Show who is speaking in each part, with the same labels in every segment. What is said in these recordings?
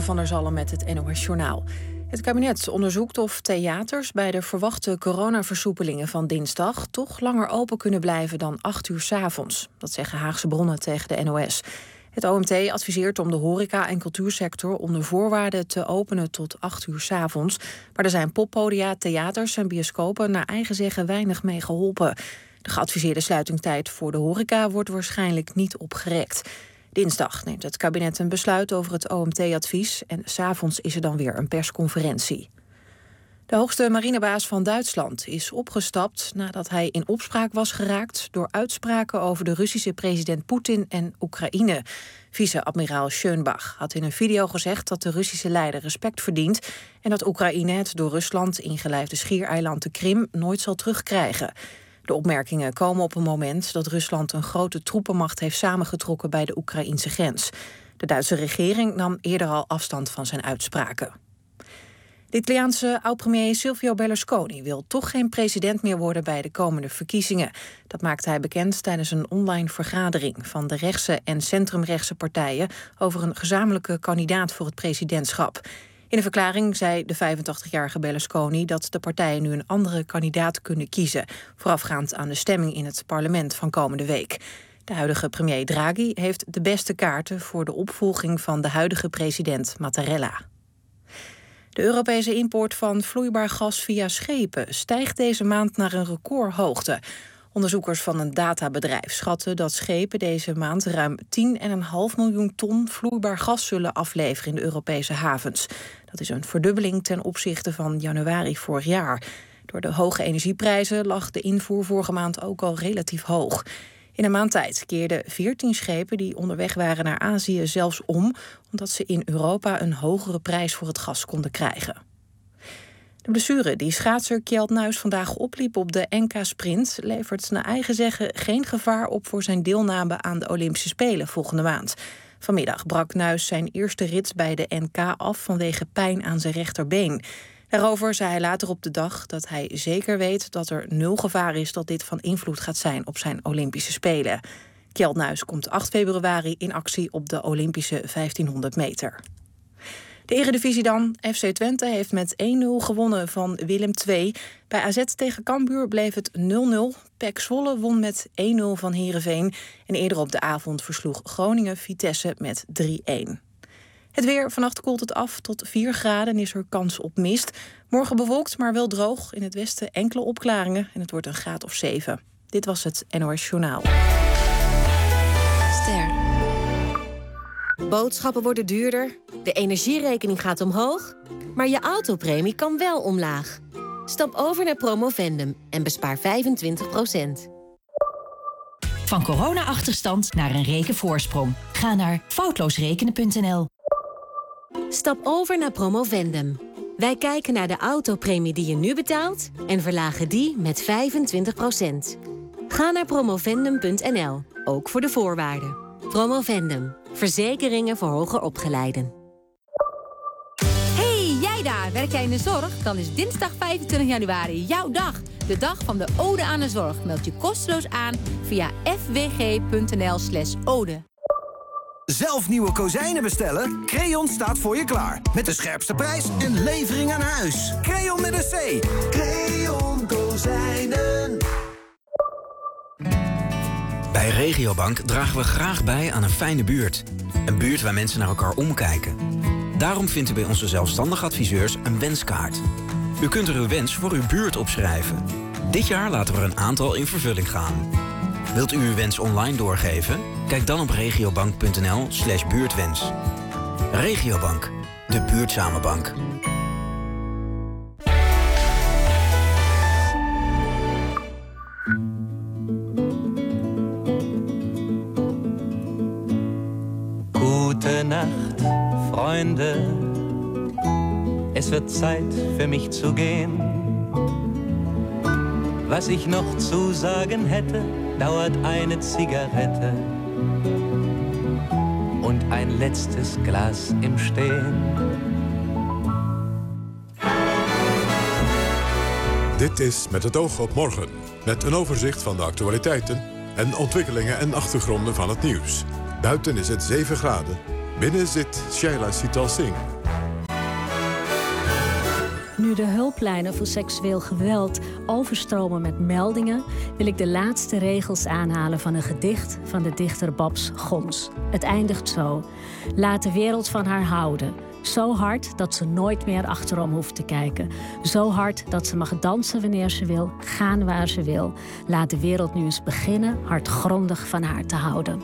Speaker 1: van der Zalm met het NOS-journaal. Het kabinet onderzoekt of theaters bij de verwachte coronaversoepelingen van dinsdag toch langer open kunnen blijven dan 8 uur 's avonds. Dat zeggen Haagse bronnen tegen de NOS. Het OMT adviseert om de horeca- en cultuursector onder voorwaarden te openen tot 8 uur 's avonds. Maar er zijn poppodia, theaters en bioscopen naar eigen zeggen weinig mee geholpen. De geadviseerde sluitingstijd voor de horeca wordt waarschijnlijk niet opgerekt. Dinsdag neemt het kabinet een besluit over het OMT-advies en 's avonds is er dan weer een persconferentie. De hoogste marinebaas van Duitsland is opgestapt nadat hij in opspraak was geraakt door uitspraken over de Russische president Poetin en Oekraïne. Vice-admiraal Schönbach had in een video gezegd dat de Russische leider respect verdient en dat Oekraïne het door Rusland ingelijfde schiereiland de Krim nooit zal terugkrijgen. De opmerkingen komen op een moment dat Rusland een grote troepenmacht heeft samengetrokken bij de Oekraïnse grens. De Duitse regering nam eerder al afstand van zijn uitspraken. De Italiaanse oud-premier Silvio Berlusconi wil toch geen president meer worden bij de komende verkiezingen. Dat maakte hij bekend tijdens een online vergadering van de rechtse en centrumrechtse partijen over een gezamenlijke kandidaat voor het presidentschap. In een verklaring zei de 85-jarige Berlusconi dat de partijen nu een andere kandidaat kunnen kiezen, voorafgaand aan de stemming in het parlement van komende week. De huidige premier Draghi heeft de beste kaarten voor de opvolging van de huidige president Mattarella. De Europese import van vloeibaar gas via schepen stijgt deze maand naar een recordhoogte. Onderzoekers van een databedrijf schatten dat schepen deze maand ruim 10,5 miljoen ton vloeibaar gas zullen afleveren in de Europese havens. Dat is een verdubbeling ten opzichte van januari vorig jaar. Door de hoge energieprijzen lag de invoer vorige maand ook al relatief hoog. In een maand tijd keerden 14 schepen die onderweg waren naar Azië zelfs om, omdat ze in Europa een hogere prijs voor het gas konden krijgen. De blessure die schaatser Kjeld Nuis vandaag opliep op de NK-sprint levert naar eigen zeggen geen gevaar op voor zijn deelname aan de Olympische Spelen volgende maand. Vanmiddag brak Nuis zijn eerste rit bij de NK af vanwege pijn aan zijn rechterbeen. Daarover zei hij later op de dag dat hij zeker weet dat er 0 gevaar is dat dit van invloed gaat zijn op zijn Olympische Spelen. Kjeld Nuis komt 8 februari in actie op de Olympische 1500 meter. De Eredivisie dan. FC Twente heeft met 1-0 gewonnen van Willem II. Bij AZ tegen Cambuur bleef het 0-0. PEC Zwolle won met 1-0 van Heerenveen. En eerder op de avond versloeg Groningen Vitesse met 3-1. Het weer. Vannacht koelt het af tot 4 graden en is er kans op mist. Morgen bewolkt, maar wel droog. In het westen enkele opklaringen en het wordt een graad of 7. Dit was het NOS Journaal.
Speaker 2: Ster. Boodschappen worden duurder, de energierekening gaat omhoog, maar je autopremie kan wel omlaag. Stap over naar Promovendum en bespaar 25%.
Speaker 3: Van corona-achterstand naar een rekenvoorsprong. Ga naar foutloosrekenen.nl.
Speaker 2: Stap over naar Promovendum. Wij kijken naar de autopremie die je nu betaalt en verlagen die met 25%. Ga naar promovendum.nl, ook voor de voorwaarden. Promovendum. Verzekeringen voor hoger opgeleiden.
Speaker 4: Hey, jij daar! Werk jij in de zorg? Dan is dinsdag 25 januari jouw dag. De dag van de Ode aan de Zorg. Meld je kosteloos aan via fwg.nl/ode.
Speaker 5: Zelf nieuwe kozijnen bestellen? Creon staat voor je klaar. Met de scherpste prijs en levering aan huis. Creon met een C. Creon Kozijnen.
Speaker 6: Bij Regiobank dragen we graag bij aan een fijne buurt. Een buurt waar mensen naar elkaar omkijken. Daarom vindt u bij onze zelfstandig adviseurs een wenskaart. U kunt er uw wens voor uw buurt opschrijven. Dit jaar laten we er een aantal in vervulling gaan. Wilt u uw wens online doorgeven? Kijk dan op regiobank.nl/buurtwens. Regiobank, de buurtzame bank.
Speaker 7: Gute Nacht, Freunde. Es wird Zeit für mich zu gehen. Was ich noch zu sagen hätte, dauert eine Zigarette und ein letztes Glas im Stehen.
Speaker 8: Dit is Met het oog op morgen, met een overzicht van de actualiteiten en ontwikkelingen en achtergronden van het nieuws. Buiten is het 7 graden. Binnen zit Shaila Sital Singh.
Speaker 9: Nu de hulplijnen voor seksueel geweld overstromen met meldingen, wil ik de laatste regels aanhalen van een gedicht van de dichter Babs Goms. Het eindigt zo. Laat de wereld van haar houden. Zo hard dat ze nooit meer achterom hoeft te kijken. Zo hard dat ze mag dansen wanneer ze wil, gaan waar ze wil. Laat de wereld nu eens beginnen hardgrondig van haar te houden.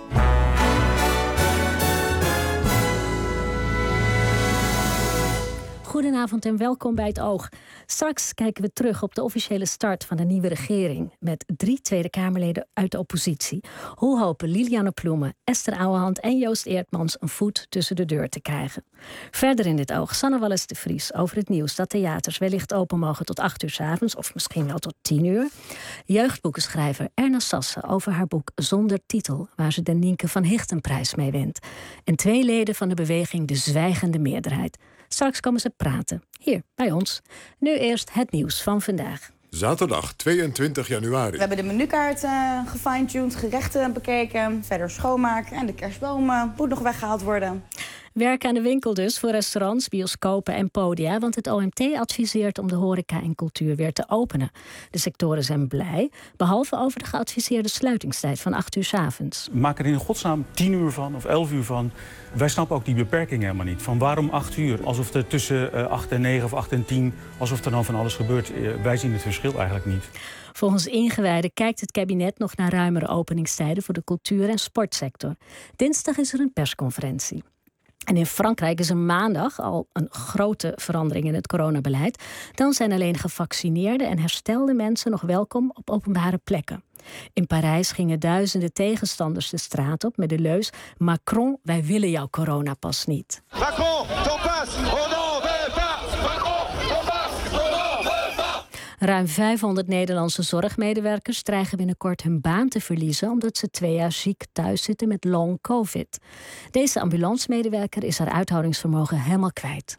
Speaker 9: Goedenavond en welkom bij Het Oog. Straks kijken we terug op de officiële start van de nieuwe regering met 3 Tweede Kamerleden uit de oppositie. Hoe hopen Lilianne Ploemen, Esther Ouwehand en Joost Eertmans een voet tussen de deur te krijgen? Verder in dit Oog Sanne Wallis de Vries over het nieuws dat theaters wellicht open mogen tot 8 uur 's avonds of misschien wel tot 10 uur. Jeugdboekenschrijver Erna Sassen over haar boek Zonder Titel, waar ze de Nienke van Hichtenprijs mee wint. En 2 leden van de beweging De Zwijgende Meerderheid. Straks komen ze praten, hier bij ons. Nu eerst het nieuws van vandaag.
Speaker 8: Zaterdag 22 januari.
Speaker 10: We hebben de menukaart gefine-tuned, gerechten bekeken, verder schoonmaken en de kerstboom moet nog weggehaald worden.
Speaker 9: Werk aan de winkel dus voor restaurants, bioscopen en podia, want het OMT adviseert om de horeca en cultuur weer te openen. De sectoren zijn blij, behalve over de geadviseerde sluitingstijd van 8 uur 's avonds.
Speaker 11: Maak er in godsnaam 10 uur van of 11 uur van. Wij snappen ook die beperking helemaal niet. Van waarom 8 uur? Alsof er tussen 8 en 9 of 8 en 10, alsof er dan van alles gebeurt. Wij zien het verschil eigenlijk niet.
Speaker 9: Volgens ingewijden kijkt het kabinet nog naar ruimere openingstijden voor de cultuur- en sportsector. Dinsdag is er een persconferentie. En in Frankrijk is er maandag al een grote verandering in het coronabeleid. Dan zijn alleen gevaccineerde en herstelde mensen nog welkom op openbare plekken. In Parijs gingen duizenden tegenstanders de straat op met de leus: Macron, wij willen jouw coronapas niet.
Speaker 12: Macron, ton pas, on n'en veut pas. Macron, ton pas, on n'en veut pas.
Speaker 9: Ruim 500 Nederlandse zorgmedewerkers dreigen binnenkort hun baan te verliezen omdat ze 2 jaar ziek thuis zitten met long covid. Deze ambulancemedewerker is haar uithoudingsvermogen helemaal kwijt.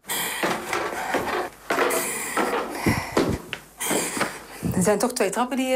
Speaker 13: Er zijn toch 2 trappen die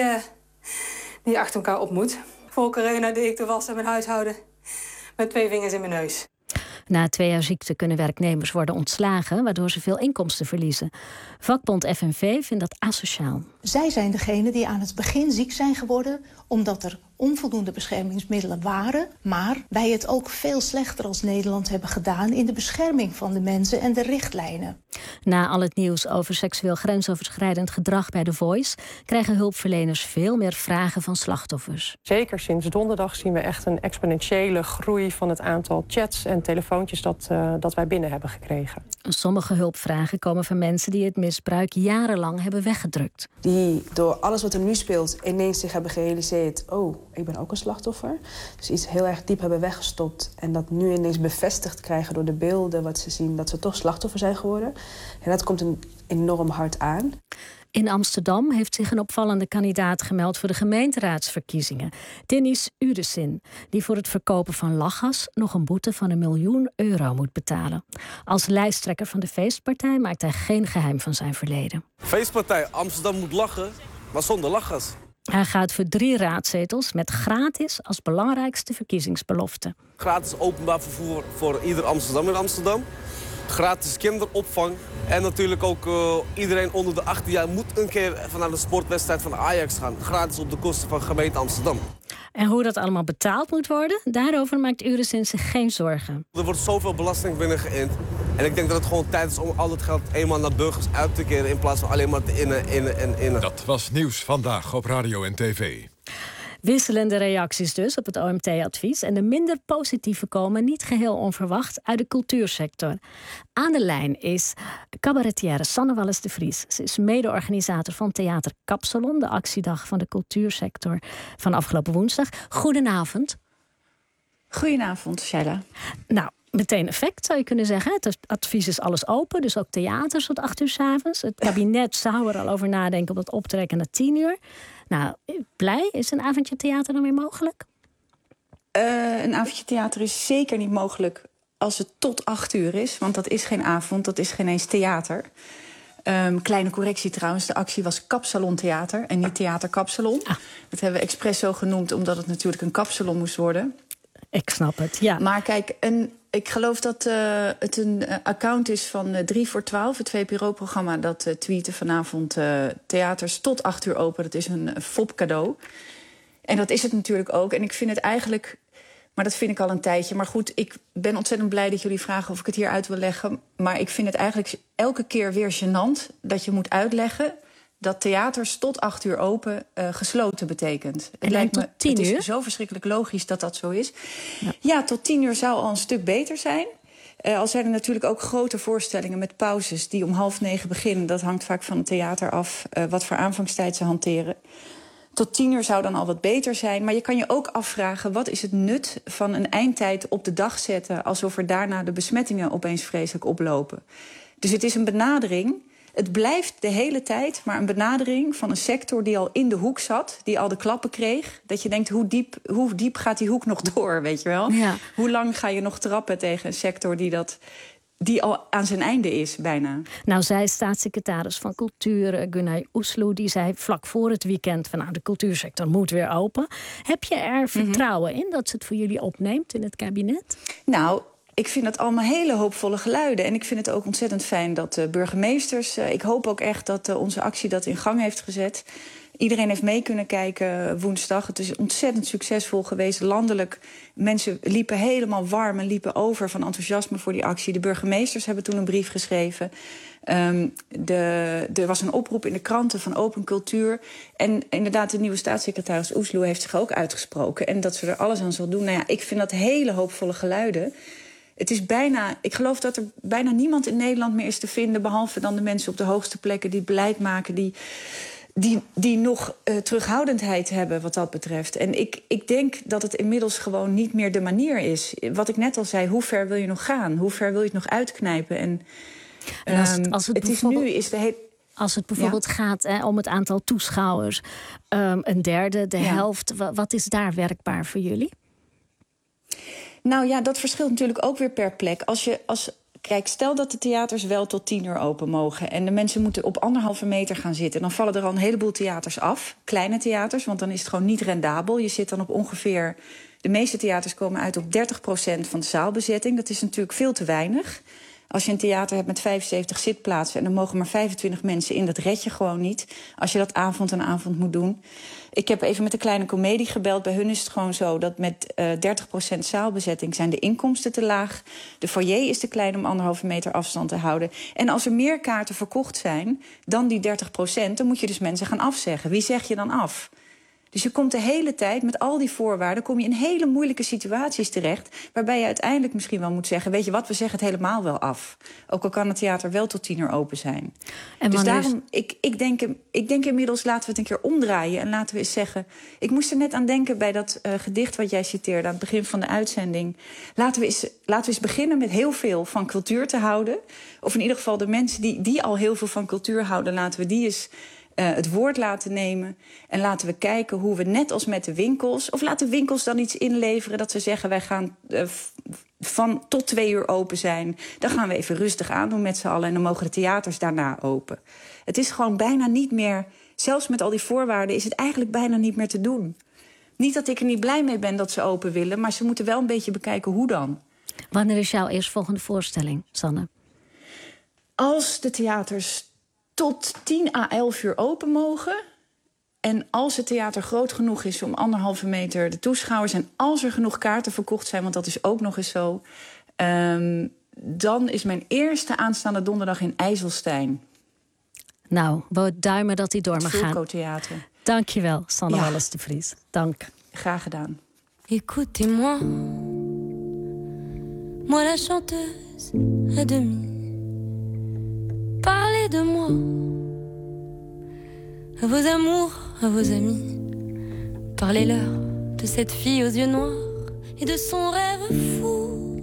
Speaker 13: je achter elkaar op moet. Voor corona deed ik de was en mijn huishouden met 2 vingers in mijn neus.
Speaker 9: Na 2 jaar ziekte kunnen werknemers worden ontslagen, waardoor ze veel inkomsten verliezen. Vakbond FNV vindt dat asociaal.
Speaker 14: Zij zijn degene die aan het begin ziek zijn geworden omdat er onvoldoende beschermingsmiddelen waren. Maar wij het ook veel slechter als Nederland hebben gedaan in de bescherming van de mensen en de richtlijnen.
Speaker 9: Na al het nieuws over seksueel grensoverschrijdend gedrag bij The Voice krijgen hulpverleners veel meer vragen van slachtoffers.
Speaker 15: Zeker sinds donderdag zien we echt een exponentiële groei van het aantal chats en telefoontjes dat wij binnen hebben gekregen.
Speaker 9: Sommige hulpvragen komen van mensen die het misbruik jarenlang hebben weggedrukt.
Speaker 16: Die door alles wat er nu speelt ineens zich hebben gerealiseerd: oh, ik ben ook een slachtoffer. Dus iets heel erg diep hebben weggestopt en dat nu ineens bevestigd krijgen door de beelden wat ze zien, dat ze toch slachtoffer zijn geworden. En dat komt enorm hard aan.
Speaker 9: In Amsterdam heeft zich een opvallende kandidaat gemeld voor de gemeenteraadsverkiezingen. Dennis Udesin, die voor het verkopen van lachgas nog een boete van €1 miljoen moet betalen. Als lijsttrekker van de feestpartij maakt hij geen geheim van zijn verleden.
Speaker 17: Feestpartij Amsterdam moet lachen, maar zonder lachgas.
Speaker 9: Hij gaat voor 3 raadzetels met gratis als belangrijkste verkiezingsbelofte.
Speaker 17: Gratis openbaar vervoer voor ieder Amsterdam in Amsterdam. Gratis kinderopvang. En natuurlijk ook iedereen onder de 18 jaar moet een keer vanuit de sportwedstrijd van Ajax gaan. Gratis op de kosten van gemeente Amsterdam.
Speaker 9: En hoe dat allemaal betaald moet worden, daarover maakt Uresin zich geen zorgen.
Speaker 17: Er wordt zoveel belasting binnengeïnd. En ik denk dat het gewoon tijd is om al dat geld eenmaal naar burgers uit te keren in plaats van alleen maar te innen.
Speaker 8: Dat was Nieuws Vandaag op Radio en TV.
Speaker 9: Wisselende reacties dus op het OMT-advies. En de minder positieve komen niet geheel onverwacht uit de cultuursector. Aan de lijn is cabaretière Sanne Wallis de Vries. Ze is mede-organisator van Theater Kapsalon, de actiedag van de cultuursector van afgelopen woensdag. Goedenavond.
Speaker 18: Goedenavond, Shaila.
Speaker 9: Nou, meteen effect zou je kunnen zeggen. Het advies is alles open, dus ook theaters tot 8 uur 's avonds. Het kabinet zou er al over nadenken om dat op te trekken naar 10 uur. Nou, blij? Is een avondje theater dan weer mogelijk?
Speaker 18: Een avondje theater is zeker niet mogelijk als het tot 8 uur is. Want dat is geen avond, dat is geen eens theater. Kleine correctie trouwens, de actie was Kapsalon Theater en niet Theater Kapsalon. Dat hebben we expres zo genoemd omdat het natuurlijk een kapsalon moest worden.
Speaker 9: Ik snap het, ja.
Speaker 18: Maar kijk, een Ik geloof dat het een account is van 3 voor 12, het VPRO-programma. Dat tweeten vanavond theaters tot 8 uur open. Dat is een fopcadeau. En dat is het natuurlijk ook. En ik vind het eigenlijk... Maar dat vind ik al een tijdje. Maar goed, ik ben ontzettend blij dat jullie vragen of ik het hier uit wil leggen. Maar ik vind het eigenlijk elke keer weer gênant dat je moet uitleggen dat theaters tot 8 uur open gesloten betekent.
Speaker 9: Het lijkt me, tot 10 uur?
Speaker 18: Het is zo verschrikkelijk logisch dat dat zo is. Ja, tot 10 uur zou al een stuk beter zijn. Al zijn er natuurlijk ook grote voorstellingen met pauzes die om 8:30 beginnen. Dat hangt vaak van het theater af wat voor aanvangstijd ze hanteren. Tot 10 uur zou dan al wat beter zijn. Maar je kan je ook afvragen, wat is het nut van een eindtijd op de dag zetten alsof er daarna de besmettingen opeens vreselijk oplopen. Dus het is een benadering. Het blijft de hele tijd maar een benadering van een sector die al in de hoek zat, die al de klappen kreeg. Dat je denkt, hoe diep gaat die hoek nog door, weet je wel? Ja. Hoe lang ga je nog trappen tegen een sector die al aan zijn einde is, bijna.
Speaker 9: Nou, zei staatssecretaris van Cultuur, Günay Uslu, die zei vlak voor het weekend van de cultuursector moet weer open. Heb je er vertrouwen in dat ze het voor jullie opneemt in het kabinet?
Speaker 18: Nou, ik vind dat allemaal hele hoopvolle geluiden. En ik vind het ook ontzettend fijn dat de burgemeesters... ik hoop ook echt dat onze actie dat in gang heeft gezet. Iedereen heeft mee kunnen kijken woensdag. Het is ontzettend succesvol geweest, landelijk. Mensen liepen helemaal warm en liepen over van enthousiasme voor die actie. De burgemeesters hebben toen een brief geschreven. Er was een oproep in de kranten van open cultuur. En inderdaad, de nieuwe staatssecretaris Uslu heeft zich ook uitgesproken. En dat ze er alles aan zal doen. Nou ja, ik vind dat hele hoopvolle geluiden. Het is ik geloof dat er bijna niemand in Nederland meer is te vinden, behalve dan de mensen op de hoogste plekken die beleid maken, die nog terughoudendheid hebben wat dat betreft. En ik denk dat het inmiddels gewoon niet meer de manier is. Wat ik net al zei, hoe ver wil je nog gaan? Hoe ver wil je het nog uitknijpen? En als het bijvoorbeeld gaat om het aantal toeschouwers, een derde, de helft, wat is daar werkbaar voor jullie? Nou ja, dat verschilt natuurlijk ook weer per plek. Kijk, stel dat de theaters wel tot 10 uur open mogen en de mensen moeten op 1,5 meter gaan zitten, dan vallen er al een heleboel theaters af. Kleine theaters, want dan is het gewoon niet rendabel. Je zit dan op ongeveer... De meeste theaters komen uit op 30% van de zaalbezetting. Dat is natuurlijk veel te weinig. Als je een theater hebt met 75 zitplaatsen en er mogen maar 25 mensen in, dat red je gewoon niet. Als je dat avond aan avond moet doen. Ik heb even met de Kleine Comedie gebeld. Bij hun is het gewoon zo dat met 30% zaalbezetting zijn de inkomsten te laag. De foyer is te klein om 1,5 meter afstand te houden. En als er meer kaarten verkocht zijn dan die 30%, dan moet je dus mensen gaan afzeggen. Wie zeg je dan af? Dus je komt de hele tijd, met al die voorwaarden, kom je in hele moeilijke situaties terecht, waarbij je uiteindelijk misschien wel moet zeggen, weet je wat, we zeggen het helemaal wel af. Ook al kan het theater wel tot 10 uur open zijn. En dus daarom, ik denk inmiddels, laten we het een keer omdraaien en laten we eens zeggen, ik moest er net aan denken bij dat gedicht wat jij citeerde aan het begin van de uitzending. Laten we eens beginnen met heel veel van cultuur te houden. Of in ieder geval de mensen die al heel veel van cultuur houden, laten we die eens het woord laten nemen. En laten we kijken hoe we net als met de winkels, of laten winkels dan iets inleveren dat ze zeggen, wij gaan van tot 2 uur open zijn. Dan gaan we even rustig aandoen met z'n allen en dan mogen de theaters daarna open. Het is gewoon bijna niet meer, zelfs met al die voorwaarden, is het eigenlijk bijna niet meer te doen. Niet dat ik er niet blij mee ben dat ze open willen, maar ze moeten wel een beetje bekijken hoe dan.
Speaker 9: Wanneer is jouw eerstvolgende voorstelling, Sanne?
Speaker 18: Als de theaters tot 10 à 11 uur open mogen, en als het theater groot genoeg is om 1,5 meter de toeschouwers, en als er genoeg kaarten verkocht zijn, want dat is ook nog eens zo, dan is mijn eerste aanstaande donderdag in IJsselstein.
Speaker 9: Nou, we duimen dat die door mag gaan.
Speaker 18: Fulco-theater.
Speaker 9: Dank je wel, Sanne Wallis de Vries. Dank.
Speaker 18: Graag gedaan.
Speaker 19: Écoutez-moi, moi la chanteuse à demi. Parlez de moi, à vos amours, à vos amis. Parlez-leur de cette fille aux yeux noirs et de son rêve fou.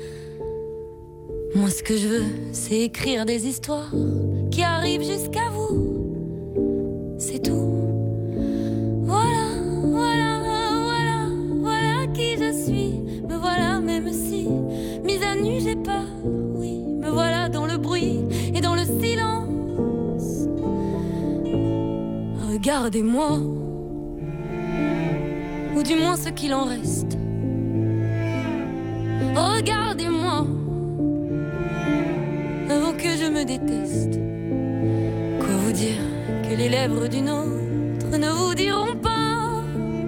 Speaker 19: Moi, ce que je veux, c'est écrire des histoires qui arrivent jusqu'à vous. C'est tout. Voilà, voilà, voilà, voilà qui je suis. Me voilà, même si, mise à nu, j'ai peur. Oui, me voilà dans le bruit et dans le silence. Regardez-moi, ou du moins ce qu'il en reste. Regardez-moi avant que je me déteste. Quoi vous dire que les lèvres d'une autre ne vous diront pas.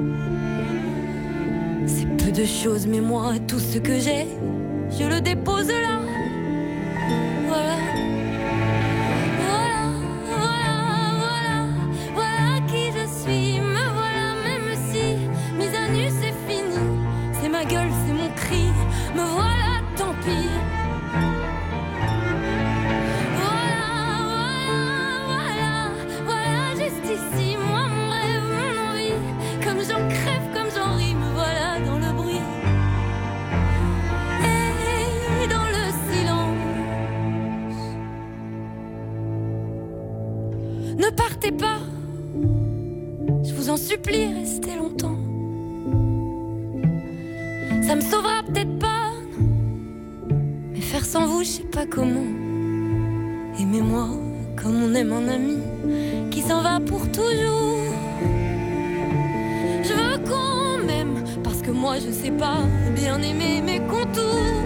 Speaker 19: C'est peu de choses, mais moi, tout ce que j'ai, je le dépose là. Voilà. Voilà, voilà, voilà. Voilà qui je suis. Me voilà, même si mise à nu c'est fini. C'est ma gueule, c'est mon cri. Me voilà, tant pis. Ici, moi, mon rêve, mon envie. Comme j'en crève, comme j'en ris, me voilà dans le bruit et dans le silence. Ne partez pas, je vous en supplie, restez longtemps. Ça me sauvera peut-être pas, mais faire sans vous, je sais pas comment. Aimez-moi comme on aime un ami qui s'en va pour toujours. Je veux qu'on m'aime parce que moi je sais pas bien aimer mes contours.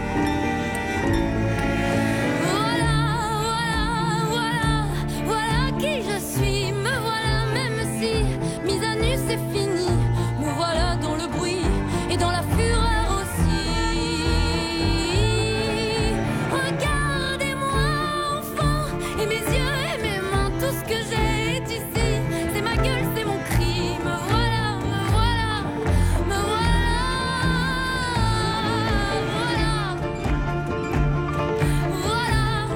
Speaker 19: Voilà, voilà, voilà, voilà qui je suis. Me voilà même si mise à nu c'est fini. Me voilà dans le bruit et dans la fureur aussi. Regardez-moi enfant et mes yeux. Tout ce que j'ai est ici, c'est ma gueule, c'est mon cri. Me voilà, me voilà, me voilà, voilà,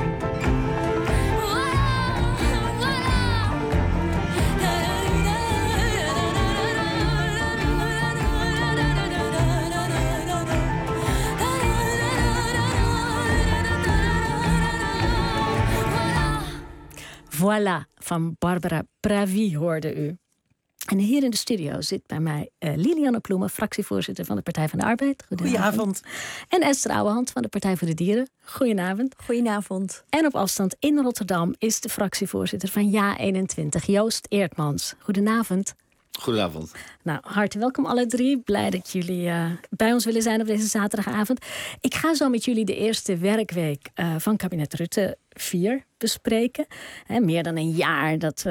Speaker 9: Voilà, van Barbara Pravi hoorde u. En hier in de studio zit bij mij Lilianne Ploemen, fractievoorzitter van de Partij van de Arbeid.
Speaker 20: Goedenavond.
Speaker 9: En Esther Ouwehand van de Partij voor de Dieren. Goedenavond.
Speaker 20: Goedenavond.
Speaker 9: En op afstand in Rotterdam is de fractievoorzitter van JA21, Joost Eertmans. Goedenavond.
Speaker 21: Goedenavond.
Speaker 9: Nou, hartelijk welkom alle drie. Blij dat jullie bij ons willen zijn op deze zaterdagavond. Ik ga zo met jullie de eerste werkweek van kabinet Rutte 4 bespreken. Meer dan een jaar dat we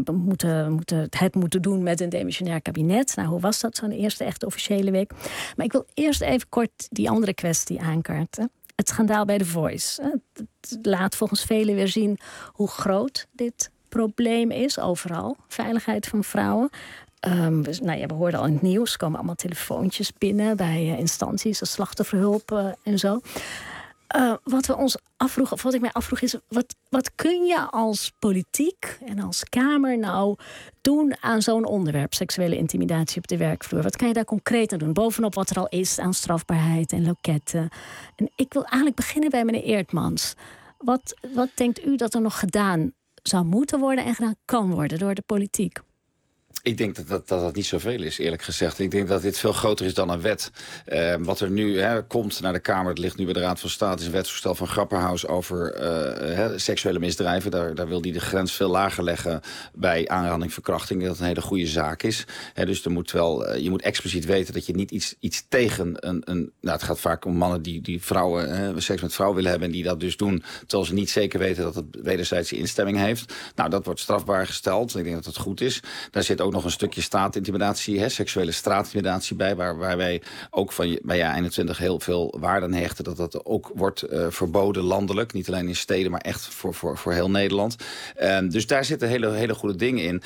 Speaker 9: het moeten doen met een demissionair kabinet. Nou, hoe was dat, zo'n eerste echte officiële week? Maar ik wil eerst even kort die andere kwestie aankaarten. Het schandaal bij The Voice. Het laat volgens velen weer zien hoe groot dit probleem is, overal. Veiligheid van vrouwen. We hoorden al in het nieuws, er komen allemaal telefoontjes binnen bij instanties als slachtofferhulp en zo. Wat we ons afvroegen, of wat ik mij afvroeg is, wat kun je als politiek en als Kamer nou doen aan zo'n onderwerp, seksuele intimidatie op de werkvloer? Wat kan je daar concreet aan doen? Bovenop wat er al is aan strafbaarheid en loketten. En ik wil eigenlijk beginnen bij meneer Eertmans. Wat denkt u dat er nog gedaan zou moeten worden en gedaan kan worden door de politiek?
Speaker 21: Ik denk dat niet zoveel is, eerlijk gezegd. Ik denk dat dit veel groter is dan een wet. Wat er nu komt naar de Kamer, het ligt nu bij de Raad van State, is een wetsvoorstel van Grapperhaus over seksuele misdrijven. Daar wil hij de grens veel lager leggen bij aanranding, verkrachting. Dat een hele goede zaak is. Dus je moet expliciet weten dat je niet iets tegen een het gaat vaak om mannen die vrouwen, seks met vrouwen willen hebben en die dat dus doen, terwijl ze niet zeker weten dat het wederzijdse instemming heeft. Nou, dat wordt strafbaar gesteld. Ik denk dat het goed is. Daar zit ook nog een stukje straatintimidatie, seksuele straatintimidatie bij, waar wij ook bij JA21 heel veel waarde aan hechten, dat ook wordt verboden landelijk, niet alleen in steden, maar echt voor heel Nederland. Dus daar zitten hele goede dingen in.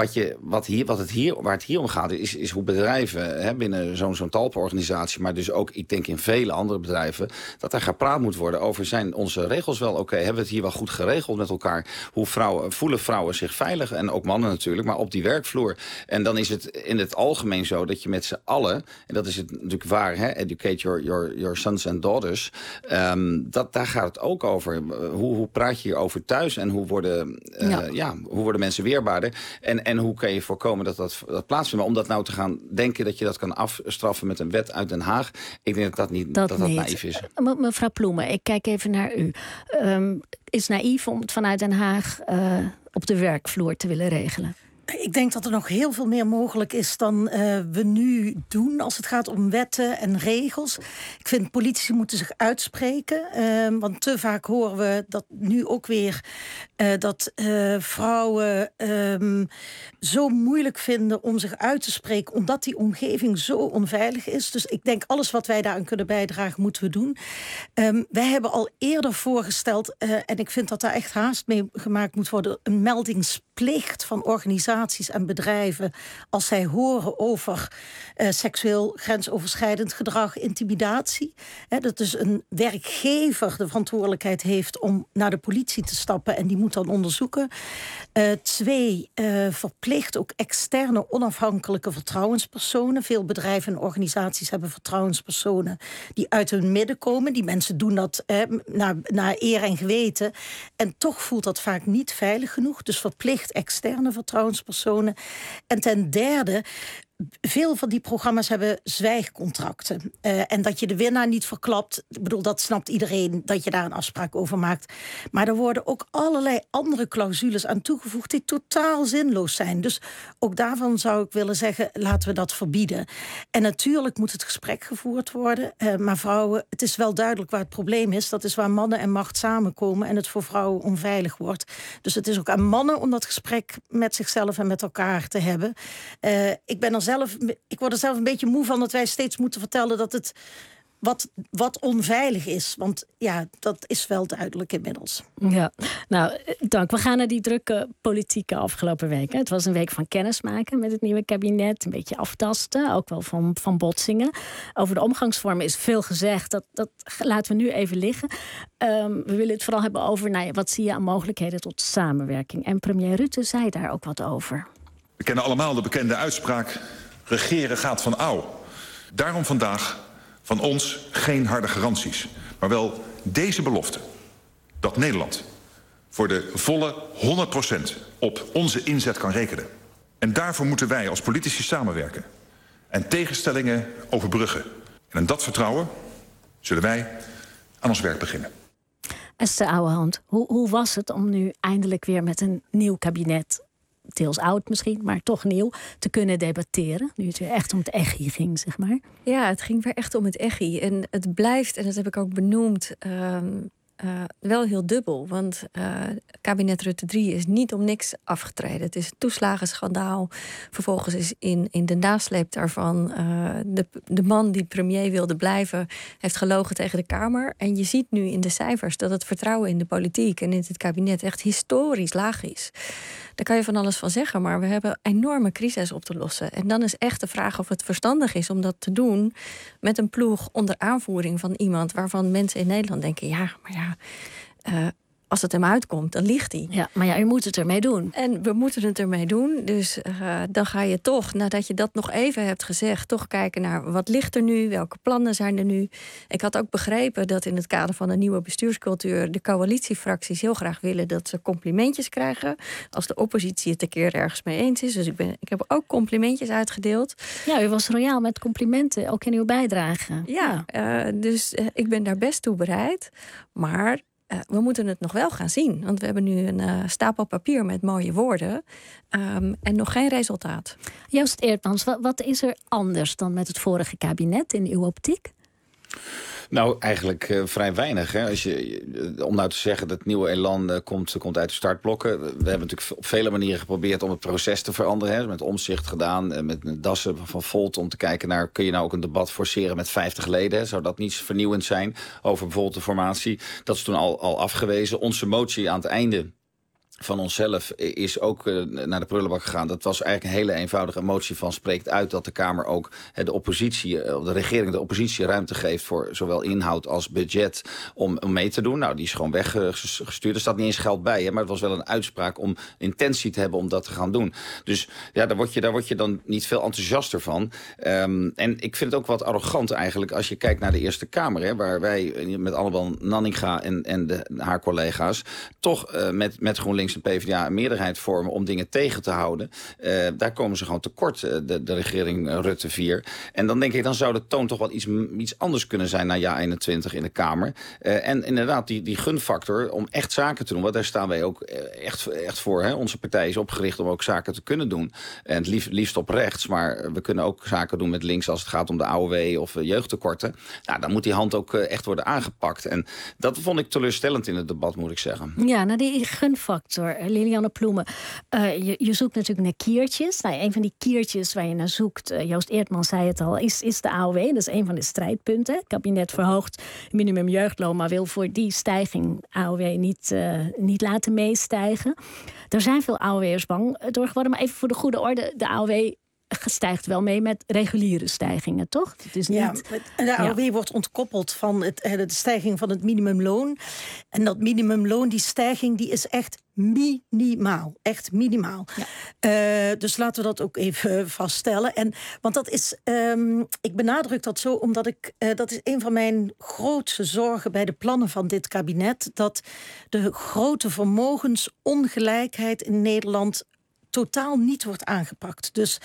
Speaker 21: Waar het hier om gaat, is hoe bedrijven binnen zo'n talpenorganisatie, maar dus ook, ik denk in vele andere bedrijven, dat er gepraat moet worden over, zijn onze regels wel oké? Hebben we het hier wel goed geregeld met elkaar? Hoe voelen vrouwen zich veilig? En ook mannen natuurlijk, maar op die werkvloer. En dan is het in het algemeen zo dat je met z'n allen, en dat is het natuurlijk waar, educate your sons and daughters, daar gaat het ook over. Hoe praat je hierover thuis en hoe worden mensen weerbaarder? En hoe kan je voorkomen dat plaatsvindt? Maar om dat nou te gaan denken dat je dat kan afstraffen met een wet uit Den Haag, ik denk dat dat naïef is.
Speaker 9: Mevrouw Ploemen, ik kijk even naar u. Is naïef om het vanuit Den Haag op de werkvloer te willen regelen?
Speaker 20: Ik denk dat er nog heel veel meer mogelijk is dan we nu doen als het gaat om wetten en regels. Ik vind politici moeten zich uitspreken. Want te vaak horen we dat nu ook weer dat vrouwen zo moeilijk vinden om zich uit te spreken, omdat die omgeving zo onveilig is. Dus ik denk alles wat wij daaraan kunnen bijdragen, moeten we doen. Wij hebben al eerder voorgesteld, en ik vind dat daar echt haast mee gemaakt moet worden, een meldingsplicht van organisaties en bedrijven als zij horen over seksueel grensoverschrijdend gedrag, intimidatie. Dat dus een werkgever de verantwoordelijkheid heeft om naar de politie te stappen en die moet dan onderzoeken. 2, verplicht ook externe onafhankelijke vertrouwenspersonen. Veel bedrijven en organisaties hebben vertrouwenspersonen die uit hun midden komen. Die mensen doen dat naar eer en geweten. En toch voelt dat vaak niet veilig genoeg. Dus verplicht externe vertrouwenspersonen. En ten derde, veel van die programma's hebben zwijgcontracten. En dat je de winnaar niet verklapt, ik bedoel, dat snapt iedereen, dat je daar een afspraak over maakt. Maar er worden ook allerlei andere clausules aan toegevoegd die totaal zinloos zijn. Dus ook daarvan zou ik willen zeggen, laten we dat verbieden. En natuurlijk moet het gesprek gevoerd worden. Maar vrouwen, het is wel duidelijk waar het probleem is. Dat is waar mannen en macht samenkomen en het voor vrouwen onveilig wordt. Dus het is ook aan mannen om dat gesprek met zichzelf en met elkaar te hebben. Ik word er zelf een beetje moe van dat wij steeds moeten vertellen dat het wat onveilig is. Want ja, dat is wel duidelijk inmiddels.
Speaker 9: Ja, nou, dank. We gaan naar die drukke politieke afgelopen week. Het was een week van kennismaken met het nieuwe kabinet. Een beetje aftasten, ook wel van botsingen. Over de omgangsvormen is veel gezegd. Dat laten we nu even liggen. We willen het vooral hebben over wat zie je aan mogelijkheden tot samenwerking. En premier Rutte zei daar ook wat over.
Speaker 22: We kennen allemaal de bekende uitspraak: regeren gaat van ouw. Daarom vandaag van ons geen harde garanties, maar wel deze belofte: dat Nederland voor de volle 100% op onze inzet kan rekenen. En daarvoor moeten wij als politici samenwerken en tegenstellingen overbruggen. En in dat vertrouwen zullen wij aan ons werk beginnen.
Speaker 9: Esther Ouwehand, hoe was het om nu eindelijk weer met een nieuw kabinet, deels oud misschien, maar toch nieuw, te kunnen debatteren? Nu het weer echt om het echi ging, zeg maar.
Speaker 23: Ja, het ging weer echt om het echi. En het blijft, en dat heb ik ook benoemd, wel heel dubbel. Want kabinet Rutte 3 is niet om niks afgetreden. Het is een toeslagenschandaal. Vervolgens is in de nasleep daarvan de man die premier wilde blijven, heeft gelogen tegen de Kamer. En je ziet nu in de cijfers dat het vertrouwen in de politiek en in het kabinet echt historisch laag is. Daar kan je van alles van zeggen, maar we hebben enorme crisis op te lossen. En dan is echt de vraag of het verstandig is om dat te doen met een ploeg onder aanvoering van iemand waarvan mensen in Nederland denken, ja, maar ja, als het hem uitkomt, dan ligt hij.
Speaker 9: Ja, maar ja, u moet het ermee doen.
Speaker 23: En we moeten het ermee doen. Dus dan ga je toch, nadat je dat nog even hebt gezegd, toch kijken naar wat ligt er nu, welke plannen zijn er nu. Ik had ook begrepen dat in het kader van een nieuwe bestuurscultuur de coalitiefracties heel graag willen dat ze complimentjes krijgen als de oppositie het een keer ergens mee eens is. Dus ik heb ook complimentjes uitgedeeld.
Speaker 9: Ja, u was royaal met complimenten, ook in uw bijdrage.
Speaker 23: Ja, dus ik ben daar best toe bereid. Maar we moeten het nog wel gaan zien. Want we hebben nu een stapel papier met mooie woorden en nog geen resultaat.
Speaker 9: Joost Eertmans, wat is er anders dan met het vorige kabinet in uw optiek?
Speaker 21: Nou, eigenlijk vrij weinig. Hè. Om nou te zeggen dat het nieuwe elan komt uit de startblokken. We hebben natuurlijk op vele manieren geprobeerd om het proces te veranderen. Hè. Met Omtzigt gedaan, met Dassen van Volt, om te kijken naar, kun je nou ook een debat forceren met 50 leden? Hè? Zou dat niet vernieuwend zijn over bijvoorbeeld de formatie? Dat is toen al afgewezen. Onze motie aan het einde van onszelf is ook naar de prullenbak gegaan. Dat was eigenlijk een hele eenvoudige motie van spreekt uit dat de Kamer ook de oppositie, de regering de oppositie ruimte geeft voor zowel inhoud als budget om mee te doen. Nou, die is gewoon weggestuurd. Er staat niet eens geld bij, hè, maar het was wel een uitspraak om intentie te hebben om dat te gaan doen. Dus ja, daar word je dan niet veel enthousiaster van. En ik vind het ook wat arrogant eigenlijk als je kijkt naar de Eerste Kamer, hè, waar wij met Annabel Nanninga en haar collega's toch met GroenLinks GroenLinks en PvdA een meerderheid vormen om dingen tegen te houden. Daar komen ze gewoon tekort, de regering Rutte 4. En dan denk ik, dan zou de toon toch wel iets anders kunnen zijn na jaar 21 in de Kamer. En inderdaad, die gunfactor om echt zaken te doen, want daar staan wij ook echt voor. Hè? Onze partij is opgericht om ook zaken te kunnen doen. En het liefst op rechts, maar we kunnen ook zaken doen met links als het gaat om de AOW of jeugdtekorten. Nou, dan moet die hand ook echt worden aangepakt. En dat vond ik teleurstellend in het debat, moet ik zeggen.
Speaker 9: Ja, naar die gunfactor, Lilianne Ploemen. Je zoekt natuurlijk naar kiertjes. Nou, een van die kiertjes waar je naar zoekt, Joost Eertman zei het al, is de AOW. Dat is een van de strijdpunten. Het kabinet verhoogt minimum jeugdloon, maar wil voor die stijging AOW niet laten meestijgen. Er zijn veel AOW'ers bang door geworden, maar even voor de goede orde, de AOW stijgt wel mee met reguliere stijgingen, toch? Het is niet...
Speaker 20: de AOW wordt ontkoppeld van de stijging van het minimumloon. En dat minimumloon, die stijging, die is echt minimaal. Echt minimaal. Ja. Dus laten we dat ook even vaststellen. Want dat is, ik benadruk dat zo, omdat dat is een van mijn grootste zorgen bij de plannen van dit kabinet, dat de grote vermogensongelijkheid in Nederland totaal niet wordt aangepakt. Dus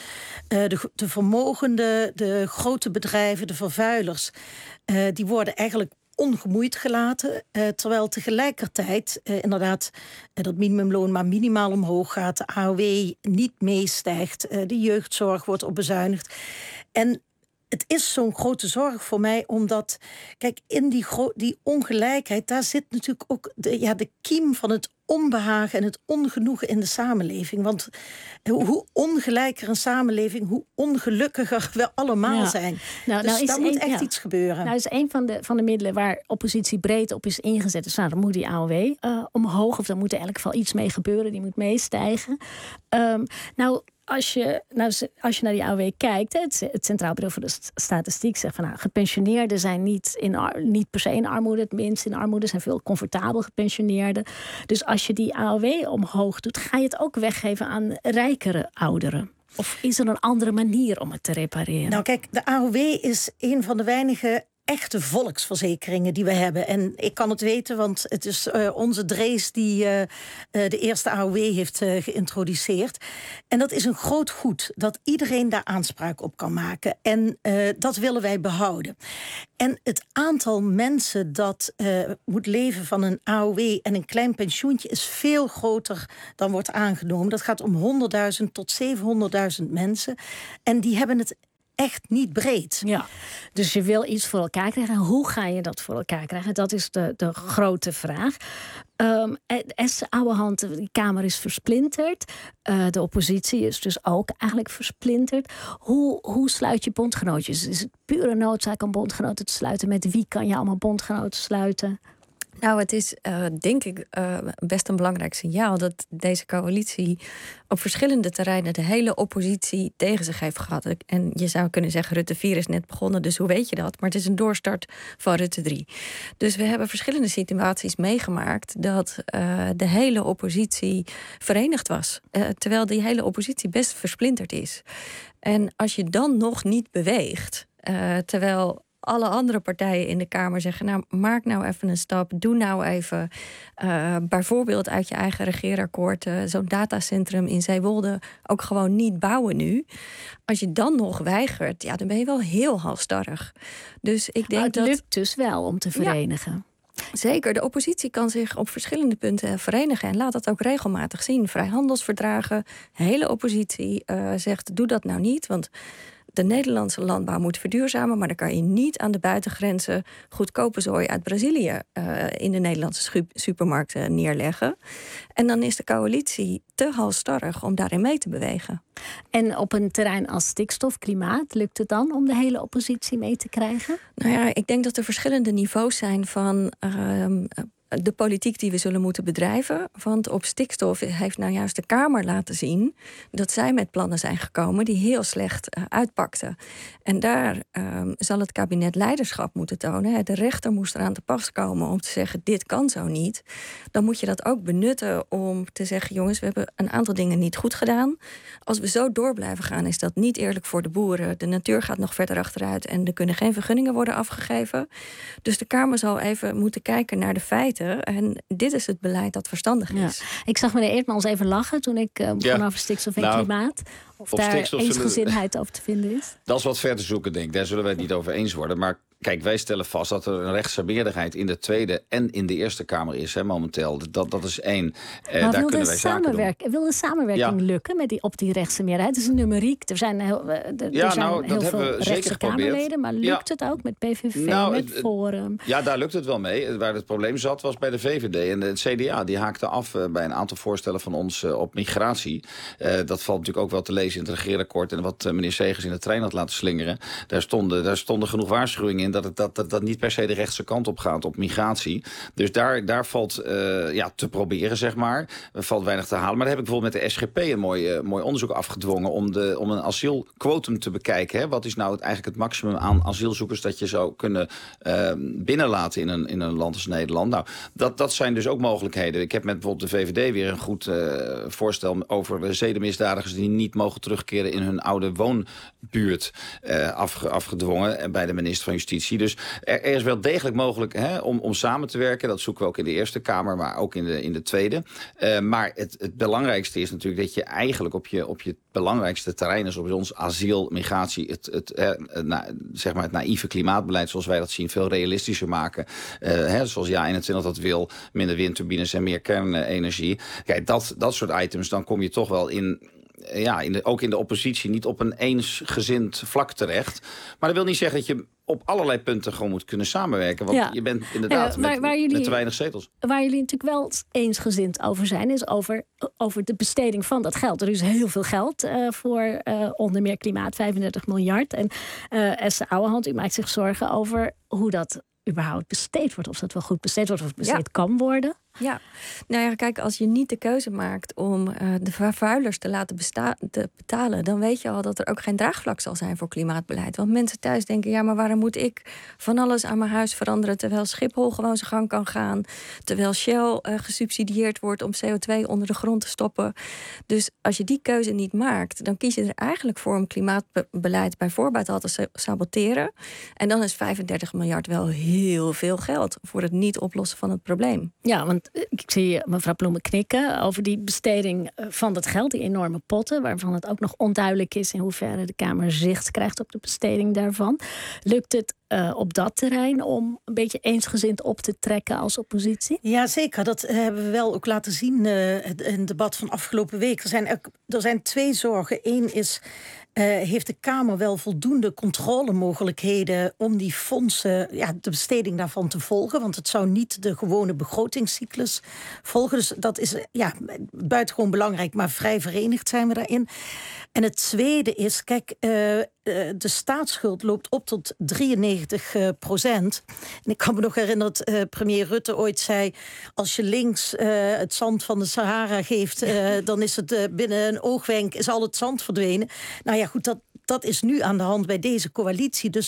Speaker 20: de vermogenden, de grote bedrijven, de vervuilers, die worden eigenlijk ongemoeid gelaten, terwijl tegelijkertijd inderdaad dat minimumloon maar minimaal omhoog gaat, de AOW niet meestijgt, de jeugdzorg wordt op bezuinigd. En het is zo'n grote zorg voor mij, omdat, kijk, in die ongelijkheid, daar zit natuurlijk ook de kiem van het onbehagen en het ongenoegen in de samenleving. Want hoe ongelijker een samenleving, hoe ongelukkiger we allemaal zijn. Dus daar moet echt iets gebeuren.
Speaker 9: Nou, is een van de middelen waar oppositie breed op is ingezet. Dus dan moet die AOW omhoog, of dan moet er in elk geval iets mee gebeuren. Die moet meestijgen. Als je naar die AOW kijkt, het Centraal Bureau voor de Statistiek zegt van gepensioneerden zijn niet per se in armoede, het minst in armoede, zijn veel comfortabel gepensioneerden. Dus als je die AOW omhoog doet, ga je het ook weggeven aan rijkere ouderen? Of is er een andere manier om het te repareren?
Speaker 20: Nou kijk, de AOW is een van de weinige echte volksverzekeringen die we hebben. En ik kan het weten, want het is onze Drees die de eerste AOW heeft geïntroduceerd. En dat is een groot goed, dat iedereen daar aanspraak op kan maken. En dat willen wij behouden. En het aantal mensen dat moet leven van een AOW en een klein pensioentje is veel groter dan wordt aangenomen. Dat gaat om 100.000 tot 700.000 mensen. En die hebben het echt niet breed.
Speaker 9: Ja. Dus je wil iets voor elkaar krijgen. Hoe ga je dat voor elkaar krijgen? Dat is de grote vraag. Esther Ouwehand, de Kamer is versplinterd. De oppositie is dus ook eigenlijk versplinterd. Hoe sluit je bondgenootjes? Is het pure noodzaak om bondgenoten te sluiten? Met wie kan je allemaal bondgenoten sluiten?
Speaker 23: Nou, het is denk ik best een belangrijk signaal dat deze coalitie op verschillende terreinen de hele oppositie tegen zich heeft gehad. En je zou kunnen zeggen, Rutte 4 is net begonnen, dus hoe weet je dat? Maar het is een doorstart van Rutte 3. Dus we hebben verschillende situaties meegemaakt dat de hele oppositie verenigd was. Terwijl die hele oppositie best versplinterd is. En als je dan nog niet beweegt, terwijl alle andere partijen in de Kamer zeggen, nou, maak nou even een stap. Doe nou even bijvoorbeeld uit je eigen regeerakkoord zo'n datacentrum in Zeewolde ook gewoon niet bouwen nu. Als je dan nog weigert, dan ben je wel heel halstarrig. Dus ik denk
Speaker 9: het lukt dus wel om te verenigen.
Speaker 23: Ja, zeker, de oppositie kan zich op verschillende punten verenigen en laat dat ook regelmatig zien. Vrijhandelsverdragen, de hele oppositie zegt, doe dat nou niet, want de Nederlandse landbouw moet verduurzamen, maar dan kan je niet aan de buitengrenzen goedkope zooi uit Brazilië in de Nederlandse supermarkten neerleggen. En dan is de coalitie te halstarrig om daarin mee te bewegen.
Speaker 9: En op een terrein als stikstof, klimaat, lukt het dan om de hele oppositie mee te krijgen?
Speaker 23: Nou ja, ik denk dat er verschillende niveaus zijn van de politiek die we zullen moeten bedrijven. Want op stikstof heeft nou juist de Kamer laten zien dat zij met plannen zijn gekomen die heel slecht uitpakten. En daar zal het kabinet leiderschap moeten tonen. De rechter moest eraan te pas komen om te zeggen, dit kan zo niet. Dan moet je dat ook benutten om te zeggen, jongens, we hebben een aantal dingen niet goed gedaan. Als we zo door blijven gaan, is dat niet eerlijk voor de boeren. De natuur gaat nog verder achteruit en er kunnen geen vergunningen worden afgegeven. Dus de Kamer zal even moeten kijken naar de feiten. weten. En dit is het beleid dat verstandig is.
Speaker 9: Ja. Ik zag meneer Eertmans even lachen toen ik begon over stikstof en klimaat. Of daar eensgezindheid over te vinden is.
Speaker 21: Dat is wat ver te zoeken, denk ik. Daar zullen wij het niet over eens worden. Maar kijk, wij stellen vast dat er een rechtse meerderheid in de Tweede en in de Eerste Kamer is, momenteel. Dat is één.
Speaker 9: Maar
Speaker 21: daar kunnen wij zaken doen.
Speaker 9: Wil de samenwerking lukken op die rechtse meerderheid? Het is een numeriek. Er zijn heel veel rechtse Kamerleden. Maar lukt het ook met PVV, met Forum?
Speaker 21: Ja, daar lukt het wel mee. Waar het probleem zat was bij de VVD. En het CDA die haakte af bij een aantal voorstellen van ons op migratie. Dat valt natuurlijk ook wel te lezen in het regeerakkoord. En wat meneer Segers in de trein had laten slingeren. Daar stonden genoeg waarschuwingen in dat niet per se de rechtse kant op gaat op migratie. Dus daar valt te proberen, zeg maar. Er valt weinig te halen. Maar daar heb ik bijvoorbeeld met de SGP een mooi onderzoek afgedwongen om een asielquotum te bekijken. Hè. Wat is nou eigenlijk het maximum aan asielzoekers dat je zou kunnen binnenlaten in een land als Nederland? Nou, dat zijn dus ook mogelijkheden. Ik heb met bijvoorbeeld de VVD weer een goed voorstel over zedenmisdadigers die niet mogen terugkeren in hun oude woonbuurt afgedwongen bij de minister van Justitie. Dus er is wel degelijk mogelijk om samen te werken. Dat zoeken we ook in de Eerste Kamer, maar ook in de Tweede. Maar het belangrijkste is natuurlijk dat je eigenlijk op je belangrijkste terrein is op ons asiel, migratie, het naïeve klimaatbeleid zoals wij dat zien veel realistischer maken. Zoals JA21 dat wil, minder windturbines en meer kernenergie. Kijk, dat soort items, dan kom je toch wel ook in de oppositie niet op een eensgezind vlak terecht. Maar dat wil niet zeggen dat je op allerlei punten gewoon moet kunnen samenwerken. Want je bent inderdaad met te weinig zetels.
Speaker 9: Waar jullie natuurlijk wel eensgezind over zijn, is over de besteding van dat geld. Er is heel veel geld voor onder meer klimaat, 35 miljard. En Esther Ouwehand, u maakt zich zorgen over hoe dat überhaupt besteed wordt. Of dat wel goed besteed wordt, of besteed kan worden.
Speaker 23: Ja, nou ja, kijk, als je niet de keuze maakt om de vervuilers te laten betalen, dan weet je al dat er ook geen draagvlak zal zijn voor klimaatbeleid. Want mensen thuis denken, ja, maar waarom moet ik van alles aan mijn huis veranderen, terwijl Schiphol gewoon zijn gang kan gaan, terwijl Shell gesubsidieerd wordt om CO2 onder de grond te stoppen. Dus als je die keuze niet maakt, dan kies je er eigenlijk voor om klimaatbeleid bij voorbaat al te saboteren. En dan is 35 miljard wel heel veel geld voor het niet oplossen van het probleem.
Speaker 9: Ja, want ik zie mevrouw Ploemen knikken over die besteding van dat geld, die enorme potten, waarvan het ook nog onduidelijk is in hoeverre de Kamer zicht krijgt op de besteding daarvan. Lukt het op dat terrein om een beetje eensgezind op te trekken als oppositie?
Speaker 20: Ja, zeker. Dat hebben we wel ook laten zien in het debat van afgelopen week. Er zijn twee zorgen. Eén is, heeft de Kamer wel voldoende controlemogelijkheden om die fondsen, de besteding daarvan te volgen? Want het zou niet de gewone begrotingscyclus volgen. Dus dat is buitengewoon belangrijk, maar vrij verenigd zijn we daarin. En het tweede is, kijk, de staatsschuld loopt op tot 93%. En ik kan me nog herinneren dat premier Rutte ooit zei, als je links het zand van de Sahara geeft, dan is het binnen een oogwenk is al het zand verdwenen. Nou ja, goed, dat is nu aan de hand bij deze coalitie. Dus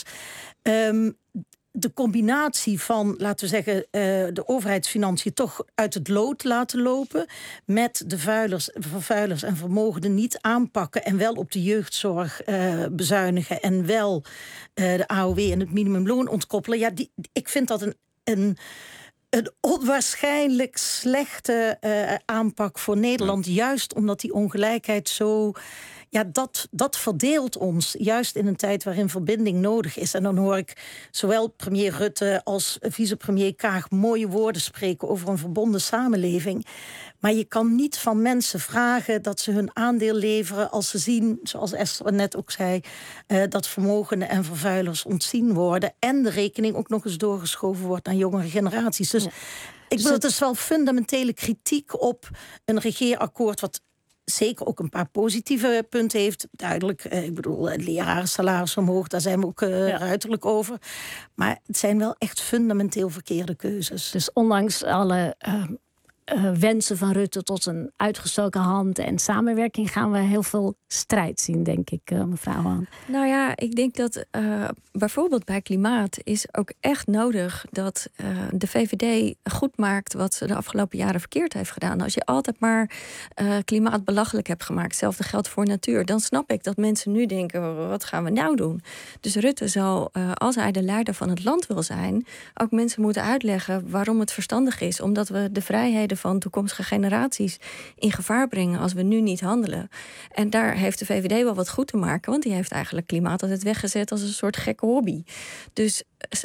Speaker 20: de combinatie van, laten we zeggen, de overheidsfinanciën toch uit het lood laten lopen, met de vervuilers en vermogenden niet aanpakken en wel op de jeugdzorg bezuinigen en wel de AOW en het minimumloon ontkoppelen. Ja, ik vind dat een onwaarschijnlijk slechte aanpak voor Nederland, juist omdat die ongelijkheid zo. Ja, dat verdeelt ons, juist in een tijd waarin verbinding nodig is. En dan hoor ik zowel premier Rutte als vicepremier Kaag mooie woorden spreken over een verbonden samenleving. Maar je kan niet van mensen vragen dat ze hun aandeel leveren als ze zien, zoals Esther net ook zei, dat vermogenden en vervuilers ontzien worden en de rekening ook nog eens doorgeschoven wordt naar jongere generaties. Dus ik bedoel, het is wel fundamentele kritiek op een regeerakkoord wat zeker ook een paar positieve punten heeft. Duidelijk, ik bedoel, lerarensalaris omhoog, daar zijn we ook ruiterlijk over. Maar het zijn wel echt fundamenteel verkeerde keuzes.
Speaker 9: Dus ondanks alle wensen van Rutte tot een uitgestoken hand en samenwerking gaan we heel veel strijd zien, denk ik, mevrouw Haan.
Speaker 23: Nou ja, ik denk dat bijvoorbeeld bij klimaat is ook echt nodig dat de VVD goed maakt wat ze de afgelopen jaren verkeerd heeft gedaan. Als je altijd maar klimaat belachelijk hebt gemaakt, hetzelfde geldt voor natuur, dan snap ik dat mensen nu denken, wat gaan we nou doen? Dus Rutte zal, als hij de leider van het land wil zijn, ook mensen moeten uitleggen waarom het verstandig is, omdat we de vrijheden van toekomstige generaties in gevaar brengen als we nu niet handelen. En daar heeft de VVD wel wat goed te maken, want die heeft eigenlijk klimaat altijd weggezet als een soort gekke hobby. Dus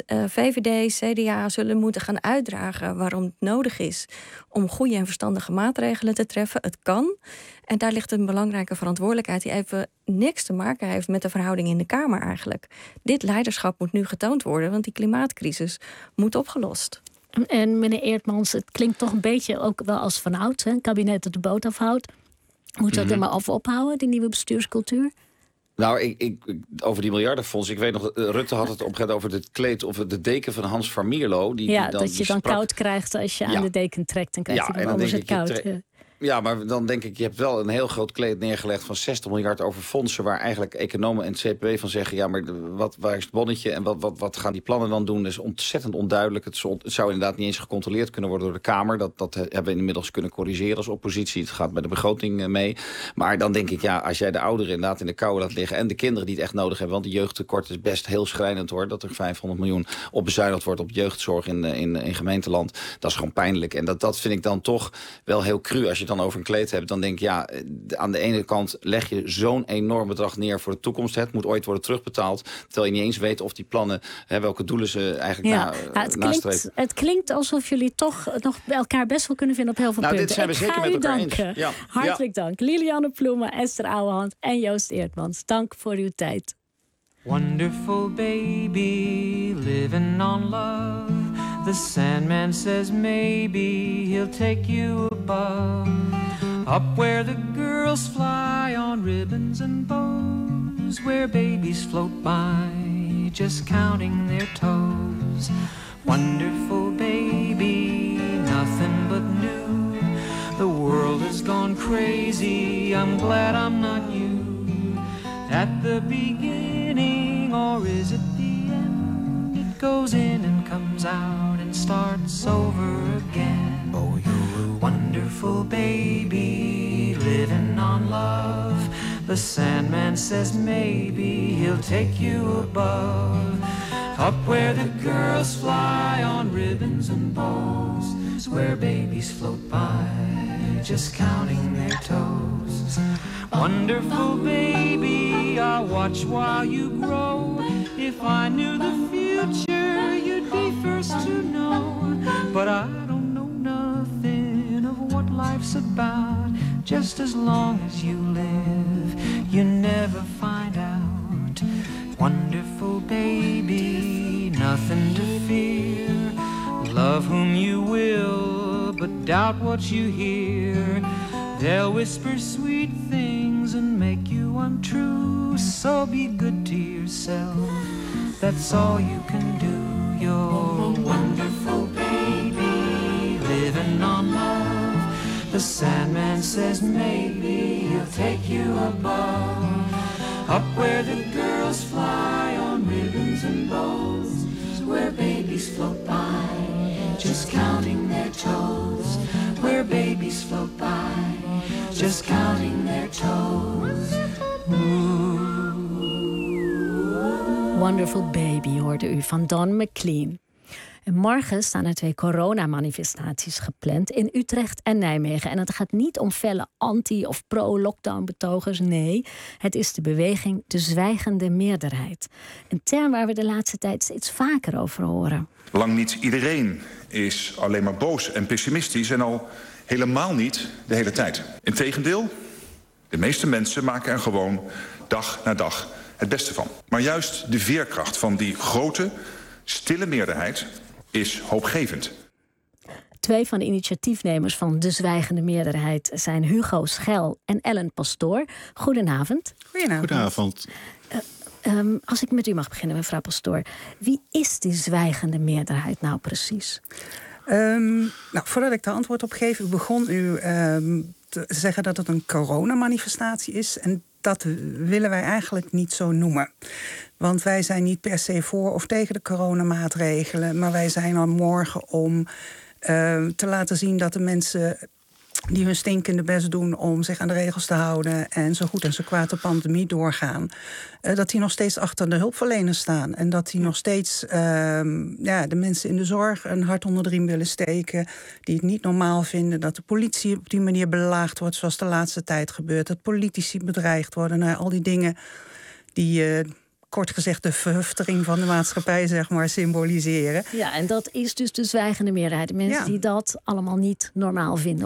Speaker 23: VVD, CDA zullen moeten gaan uitdragen waarom het nodig is om goede en verstandige maatregelen te treffen. Het kan. En daar ligt een belangrijke verantwoordelijkheid die even niks te maken heeft met de verhouding in de Kamer eigenlijk. Dit leiderschap moet nu getoond worden, want die klimaatcrisis moet opgelost.
Speaker 9: En meneer Eertmans, het klinkt toch een beetje ook wel als van oud, hè? Een kabinet dat de boot afhoudt. Moet dat er maar af ophouden, die nieuwe bestuurscultuur?
Speaker 21: Nou, over die miljardenfonds, ik weet nog, Rutte had het op een gegeven moment over het kleed of de deken van Hans van Mierlo.
Speaker 9: Dat je dan koud krijgt als je aan de deken trekt. Dan krijg je dan anders het koud.
Speaker 21: Ja, maar dan denk ik, je hebt wel een heel groot kleed neergelegd van 60 miljard over fondsen, waar eigenlijk economen en het CPB van zeggen, ja, maar waar is het bonnetje en wat gaan die plannen dan doen? Dat is ontzettend onduidelijk. Het zou inderdaad niet eens gecontroleerd kunnen worden door de Kamer. Dat hebben we inmiddels kunnen corrigeren als oppositie. Het gaat bij de begroting mee. Maar dan denk ik, ja, als jij de ouderen inderdaad in de kou laat liggen en de kinderen die het echt nodig hebben, want die jeugdtekort is best heel schrijnend hoor, dat er 500 miljoen op bezuinigd wordt op jeugdzorg in gemeenteland. Dat is gewoon pijnlijk. En dat vind ik dan toch wel heel cru als je dan over een kleed hebt, dan denk ik, ja, aan de ene kant leg je zo'n enorm bedrag neer voor de toekomst. Het moet ooit worden terugbetaald, terwijl je niet eens weet of die plannen, welke doelen ze eigenlijk nastreven.
Speaker 9: Het klinkt alsof jullie toch nog bij elkaar best wel kunnen vinden op heel veel punten.
Speaker 21: Dit zijn we zeker met elkaar eens.
Speaker 9: Ja. Hartelijk dank. Lilianne Ploemen, Esther Ouwehand en Joost Eertmans. Dank voor uw tijd.
Speaker 1: Wonderful baby, living on love. The Sandman says maybe he'll take you above, up where the girls fly on ribbons and bows, where babies float by, just counting their toes. Wonderful baby, nothing but new. The world has gone crazy, I'm glad I'm not you. At the beginning, or is it the end? It goes in and comes out and starts over again. Oh, you're a wonderful baby, living on love. The Sandman says maybe he'll take you above, up where the girls fly on ribbons and bows, where babies float by, just counting their toes. Wonderful baby, I'll watch while you grow. If I knew the future, you'd be first to know. But I don't know nothing of what life's about. Just as long as you live, you never find out. Wonderful baby, nothing to fear. Love whom you will, but doubt what you hear. They'll whisper sweet things and make you untrue. So be good to yourself, that's all you can do. You're a wonderful baby, living on love. The Sandman says maybe he'll take you above, up where the girls fly on ribbons and bows, where babies float by, just counting their toes. Where babies float by, just counting their toes.
Speaker 9: Wonderful Baby hoorde u van Don McLean. En morgen staan er 2 coronamanifestaties gepland in Utrecht en Nijmegen. En het gaat niet om felle anti- of pro-lockdown betogers. Nee, het is de beweging De Zwijgende Meerderheid. Een term waar we de laatste tijd steeds vaker over horen.
Speaker 22: Lang niet iedereen is alleen maar boos en pessimistisch en al helemaal niet de hele tijd. Integendeel, de meeste mensen maken er gewoon dag na dag het beste van. Maar juist de veerkracht van die grote, stille meerderheid is hoopgevend.
Speaker 9: 2 van de initiatiefnemers van De Zwijgende Meerderheid zijn Hugo Schel en Ellen Pastoor. Goedenavond.
Speaker 2: Goedenavond.
Speaker 9: Als ik met u mag beginnen, mevrouw Pastoor. Wie is die zwijgende meerderheid nou precies?
Speaker 2: Voordat ik daar antwoord op geef, u begon te zeggen dat het een coronamanifestatie is. En dat willen wij eigenlijk niet zo noemen. Want wij zijn niet per se voor of tegen de coronamaatregelen. Maar wij zijn er morgen om te laten zien dat de mensen die hun stinkende best doen om zich aan de regels te houden en zo goed en zo kwaad de pandemie doorgaan, dat die nog steeds achter de hulpverleners staan. En dat die nog steeds de mensen in de zorg een hart onder de riem willen steken, die het niet normaal vinden dat de politie op die manier belaagd wordt zoals de laatste tijd gebeurt. Dat politici bedreigd worden. Al die dingen die kort gezegd de verhuftering van de maatschappij, zeg maar, symboliseren.
Speaker 9: Ja, en dat is dus de zwijgende meerderheid. De mensen die dat allemaal niet normaal vinden.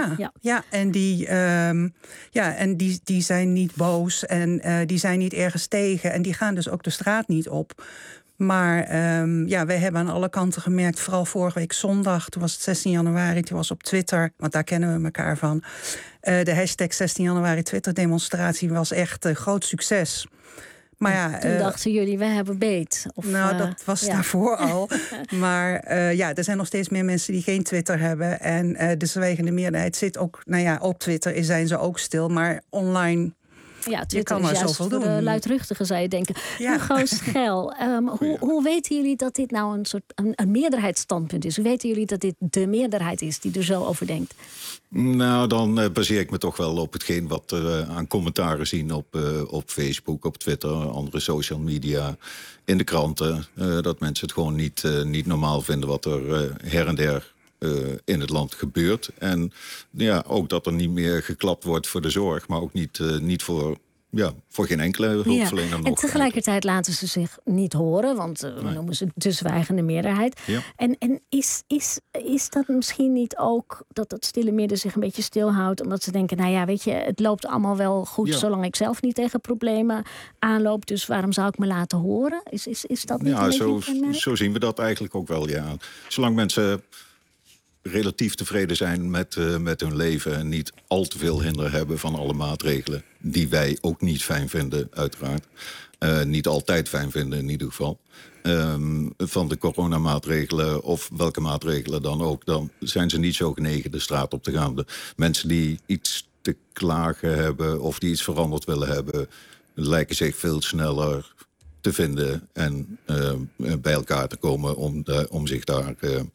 Speaker 9: Die zijn niet boos en die zijn niet ergens tegen. En die gaan dus ook de straat niet op. Maar wij hebben aan alle kanten gemerkt, vooral vorige week zondag, toen was het 16 januari, toen was op Twitter, want daar kennen we elkaar van. De hashtag 16 januari Twitter-demonstratie was echt een groot succes. Maar toen dachten jullie, we hebben beet.
Speaker 2: Dat was daarvoor al. Maar er zijn nog steeds meer mensen die geen Twitter hebben. En de zwijgende meerderheid zit ook, op Twitter zijn ze ook stil. Maar online,
Speaker 9: ja,
Speaker 2: je kan maar zoveel doen.
Speaker 9: Voor de luidruchtigen zou je denken. Hugo Schel, hoe weten jullie dat dit nou een meerderheidsstandpunt is? Hoe weten jullie dat dit de meerderheid is die er zo over denkt?
Speaker 3: Nou, dan baseer ik me toch wel op hetgeen wat aan commentaren zien op Facebook, op Twitter, andere social media, in de kranten. Dat mensen het gewoon niet normaal vinden wat er her en der in het land gebeurt. En ook dat er niet meer geklapt wordt voor de zorg, maar ook niet voor geen enkele hulpverlener nog.
Speaker 9: En tegelijkertijd laten ze zich niet horen, want we noemen ze de zwijgende meerderheid. Ja. En is dat misschien niet ook dat het stille midden zich een beetje stilhoudt, omdat ze denken, weet je, het loopt allemaal wel goed, zolang ik zelf niet tegen problemen aanloop, dus waarom zou ik me laten horen? Is dat niet een beetje
Speaker 3: zo zien we dat eigenlijk ook wel, ja. Zolang mensen relatief tevreden zijn met hun leven en niet al te veel hinder hebben van alle maatregelen, die wij ook niet fijn vinden, uiteraard. Niet altijd fijn vinden in ieder geval. Van de coronamaatregelen of welke maatregelen dan ook, dan zijn ze niet zo genegen de straat op te gaan. De mensen die iets te klagen hebben of die iets veranderd willen hebben, lijken zich veel sneller te vinden en bij elkaar te komen om zich daar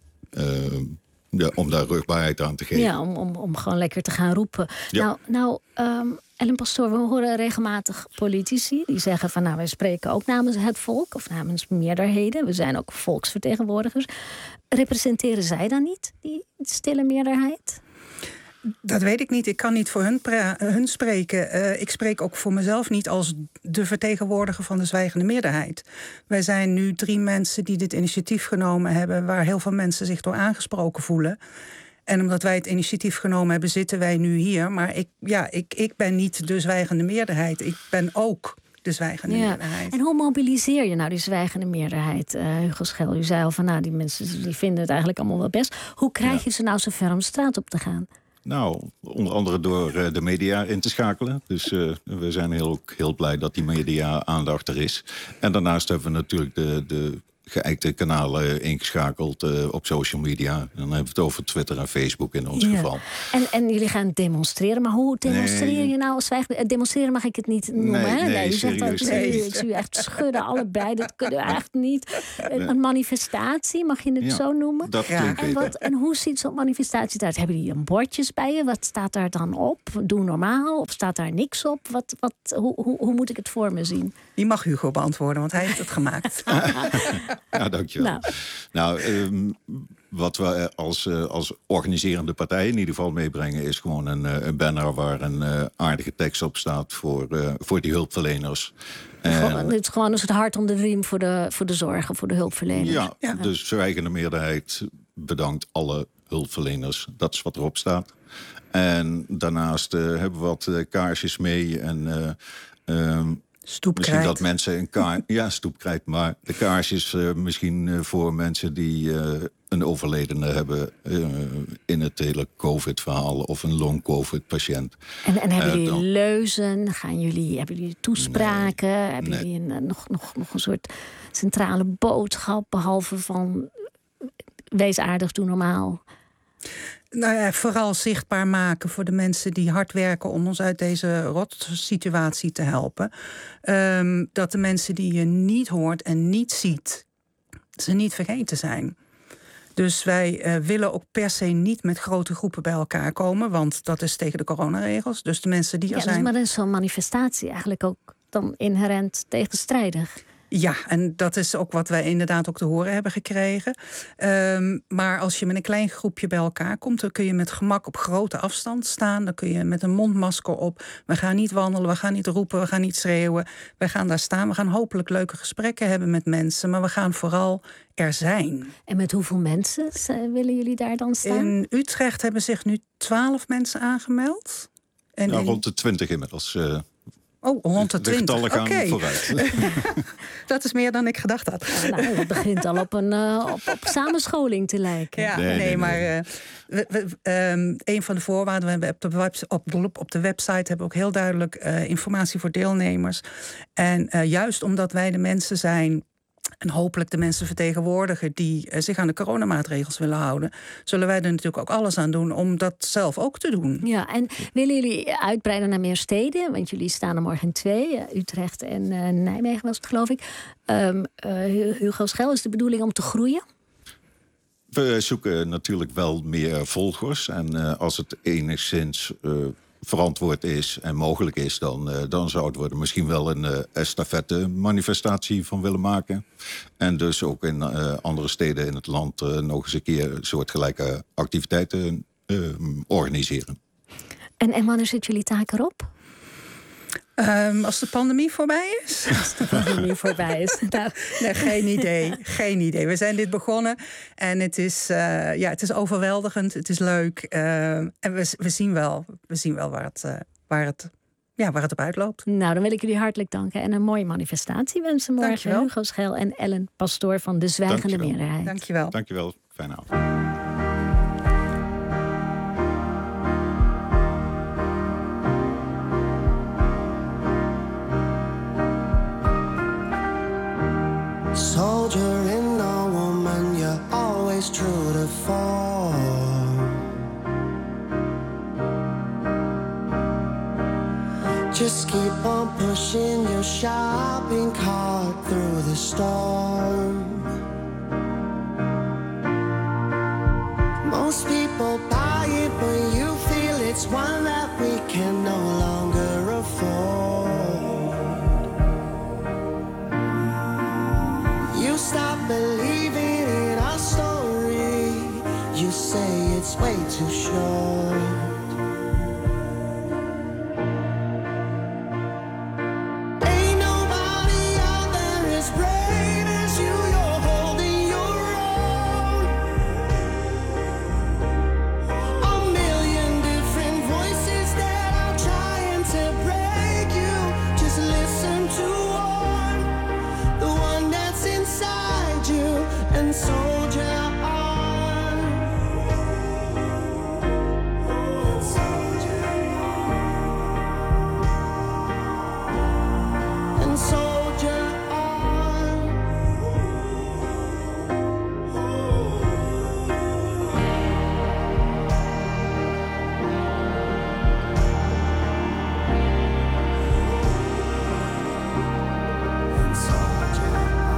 Speaker 3: om daar rugbaarheid aan te geven.
Speaker 9: Ja, om gewoon lekker te gaan roepen. Ja. Ellen Pastoor, we horen regelmatig politici die zeggen van, wij spreken ook namens het volk of namens meerderheden. We zijn ook volksvertegenwoordigers. Representeren zij dan niet die stille meerderheid?
Speaker 2: Dat weet ik niet. Ik kan niet voor hun spreken. Ik spreek ook voor mezelf niet als de vertegenwoordiger van de zwijgende meerderheid. Wij zijn nu 3 mensen die dit initiatief genomen hebben, waar heel veel mensen zich door aangesproken voelen. En omdat wij het initiatief genomen hebben, zitten wij nu hier. Maar ik ben niet de zwijgende meerderheid. Ik ben ook de zwijgende meerderheid.
Speaker 9: En hoe mobiliseer je nou die zwijgende meerderheid? Hugo Schel, u zei al van, die mensen die vinden het eigenlijk allemaal wel best. Hoe krijg je ze nou zo ver om de straat op te gaan?
Speaker 3: Nou, onder andere door de media in te schakelen. Dus we zijn heel blij dat die media-aandacht er is. En daarnaast hebben we natuurlijk de geëikte kanalen ingeschakeld op social media. En dan hebben we het over Twitter en Facebook in ons geval.
Speaker 9: En jullie gaan demonstreren. Maar hoe demonstreer je nou als zwijgende? Demonstreren mag ik het niet noemen, hè?
Speaker 3: Nee,
Speaker 9: u zegt dat, ik zie u echt schudden, allebei. Dat kunnen we echt niet. Een manifestatie, mag je het zo noemen?
Speaker 3: Dat klinkt beter.
Speaker 9: En hoe ziet zo'n manifestatie eruit? Hebben jullie een bordjes bij je? Wat staat daar dan op? Doe normaal? Of staat daar niks op? Hoe moet ik het voor me zien?
Speaker 2: Die mag Hugo beantwoorden, want hij heeft het gemaakt.
Speaker 3: Ja, dankjewel. Wat we als organiserende partij in ieder geval meebrengen, is gewoon een banner waar een aardige tekst op staat voor die hulpverleners.
Speaker 9: Het is gewoon een soort hart om de riem voor de zorgen, voor de hulpverleners.
Speaker 3: Ja, de zwijgende meerderheid bedankt alle hulpverleners. Dat is wat erop staat. En daarnaast hebben we wat kaarsjes mee en
Speaker 2: stoepkrijt.
Speaker 3: Misschien dat mensen stoepkrijt, maar de kaarsjes misschien voor mensen die een overledene hebben in het hele COVID-verhaal of een long-COVID-patiënt.
Speaker 9: En hebben jullie leuzen? Hebben jullie toespraken? Hebben jullie nog een soort centrale boodschap, behalve van wees aardig, doe normaal.
Speaker 2: Nou ja, vooral zichtbaar maken voor de mensen die hard werken om ons uit deze rotsituatie te helpen. Dat de mensen die je niet hoort en niet ziet, ze niet vergeten zijn. Dus wij willen ook per se niet met grote groepen bij elkaar komen, want dat is tegen de coronaregels. Dus de mensen die er zijn.
Speaker 9: Maar dan is zo'n manifestatie eigenlijk ook dan inherent tegenstrijdig.
Speaker 2: Ja, en dat is ook wat wij inderdaad ook te horen hebben gekregen. Maar als je met een klein groepje bij elkaar komt, dan kun je met gemak op grote afstand staan. Dan kun je met een mondmasker op. We gaan niet wandelen, we gaan niet roepen, we gaan niet schreeuwen. We gaan daar staan, we gaan hopelijk leuke gesprekken hebben met mensen. Maar we gaan vooral er zijn.
Speaker 9: En met hoeveel mensen willen jullie daar dan staan?
Speaker 2: In Utrecht hebben zich nu 12 mensen aangemeld. En
Speaker 3: rond de 20 inmiddels.
Speaker 2: Rond de 20.
Speaker 3: De getallen gaan vooruit.
Speaker 2: Dat is meer dan ik gedacht had.
Speaker 9: Het begint al op op samenscholing te lijken.
Speaker 2: Ja, maar een van de voorwaarden, we hebben op de website hebben we ook heel duidelijk informatie voor deelnemers. En juist omdat wij de mensen zijn en hopelijk de mensen vertegenwoordigen die zich aan de coronamaatregels willen houden, zullen wij er natuurlijk ook alles aan doen om dat zelf ook te doen.
Speaker 9: Ja, en willen jullie uitbreiden naar meer steden? Want jullie staan er morgen in 2, Utrecht en Nijmegen was het, geloof ik. Hugo Schel, is de bedoeling om te groeien?
Speaker 3: We zoeken natuurlijk wel meer volgers. En als het enigszins verantwoord is en mogelijk is, dan zouden we er misschien wel een estafette-manifestatie van willen maken. En dus ook in andere steden in het land nog eens een keer soortgelijke activiteiten organiseren.
Speaker 9: En wanneer zit jullie taak erop?
Speaker 2: Als de pandemie voorbij is?
Speaker 9: Als de pandemie voorbij is.
Speaker 2: Nee, geen idee. We zijn dit begonnen en het is overweldigend, het is leuk. En we zien wel waar het op uitloopt.
Speaker 9: Nou, dan wil ik jullie hartelijk danken en een mooie manifestatie wensen morgen.
Speaker 2: Dankjewel.
Speaker 9: Hugo Schel en Ellen Pastoor van De Zwijgende Meerderheid.
Speaker 2: Dankjewel.
Speaker 3: Dankjewel. Fijne avond.
Speaker 4: Soldier in a woman, you're always true to form. Just keep on pushing your shopping cart through the storm. Most people buy it, but you feel it's one that we can no longer afford. You stop believing in our story. You say it's way too short. Ain't nobody out there as brave as you. You're holding your own. A million different voices that are trying to break you. Just listen to one, the one that's inside you, and soldier on. Soldier on. And soldier on. And soldier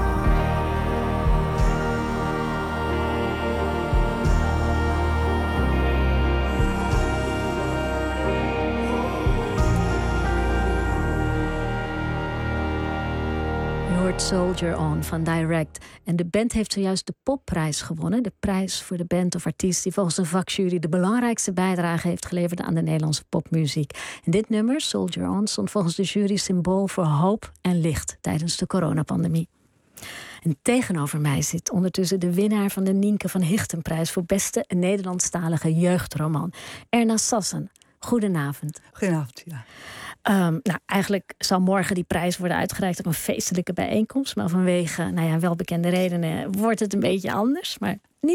Speaker 9: Je hoort Soldier On van Direct. En de band heeft zojuist de Popprijs gewonnen. De prijs voor de band of artiest die volgens de vakjury de belangrijkste bijdrage heeft geleverd aan de Nederlandse popmuziek. En dit nummer, Soldier On, stond volgens de jury symbool voor hoop en licht tijdens de coronapandemie. En tegenover mij zit ondertussen de winnaar van de Nienke van Hichtenprijs voor beste Nederlandstalige jeugdroman, Erna Sassen. Goedenavond.
Speaker 2: Goedenavond, ja.
Speaker 9: Nou, eigenlijk zal morgen die prijs worden uitgereikt op een feestelijke bijeenkomst. Maar vanwege welbekende redenen wordt het een beetje anders. Maar niettemin,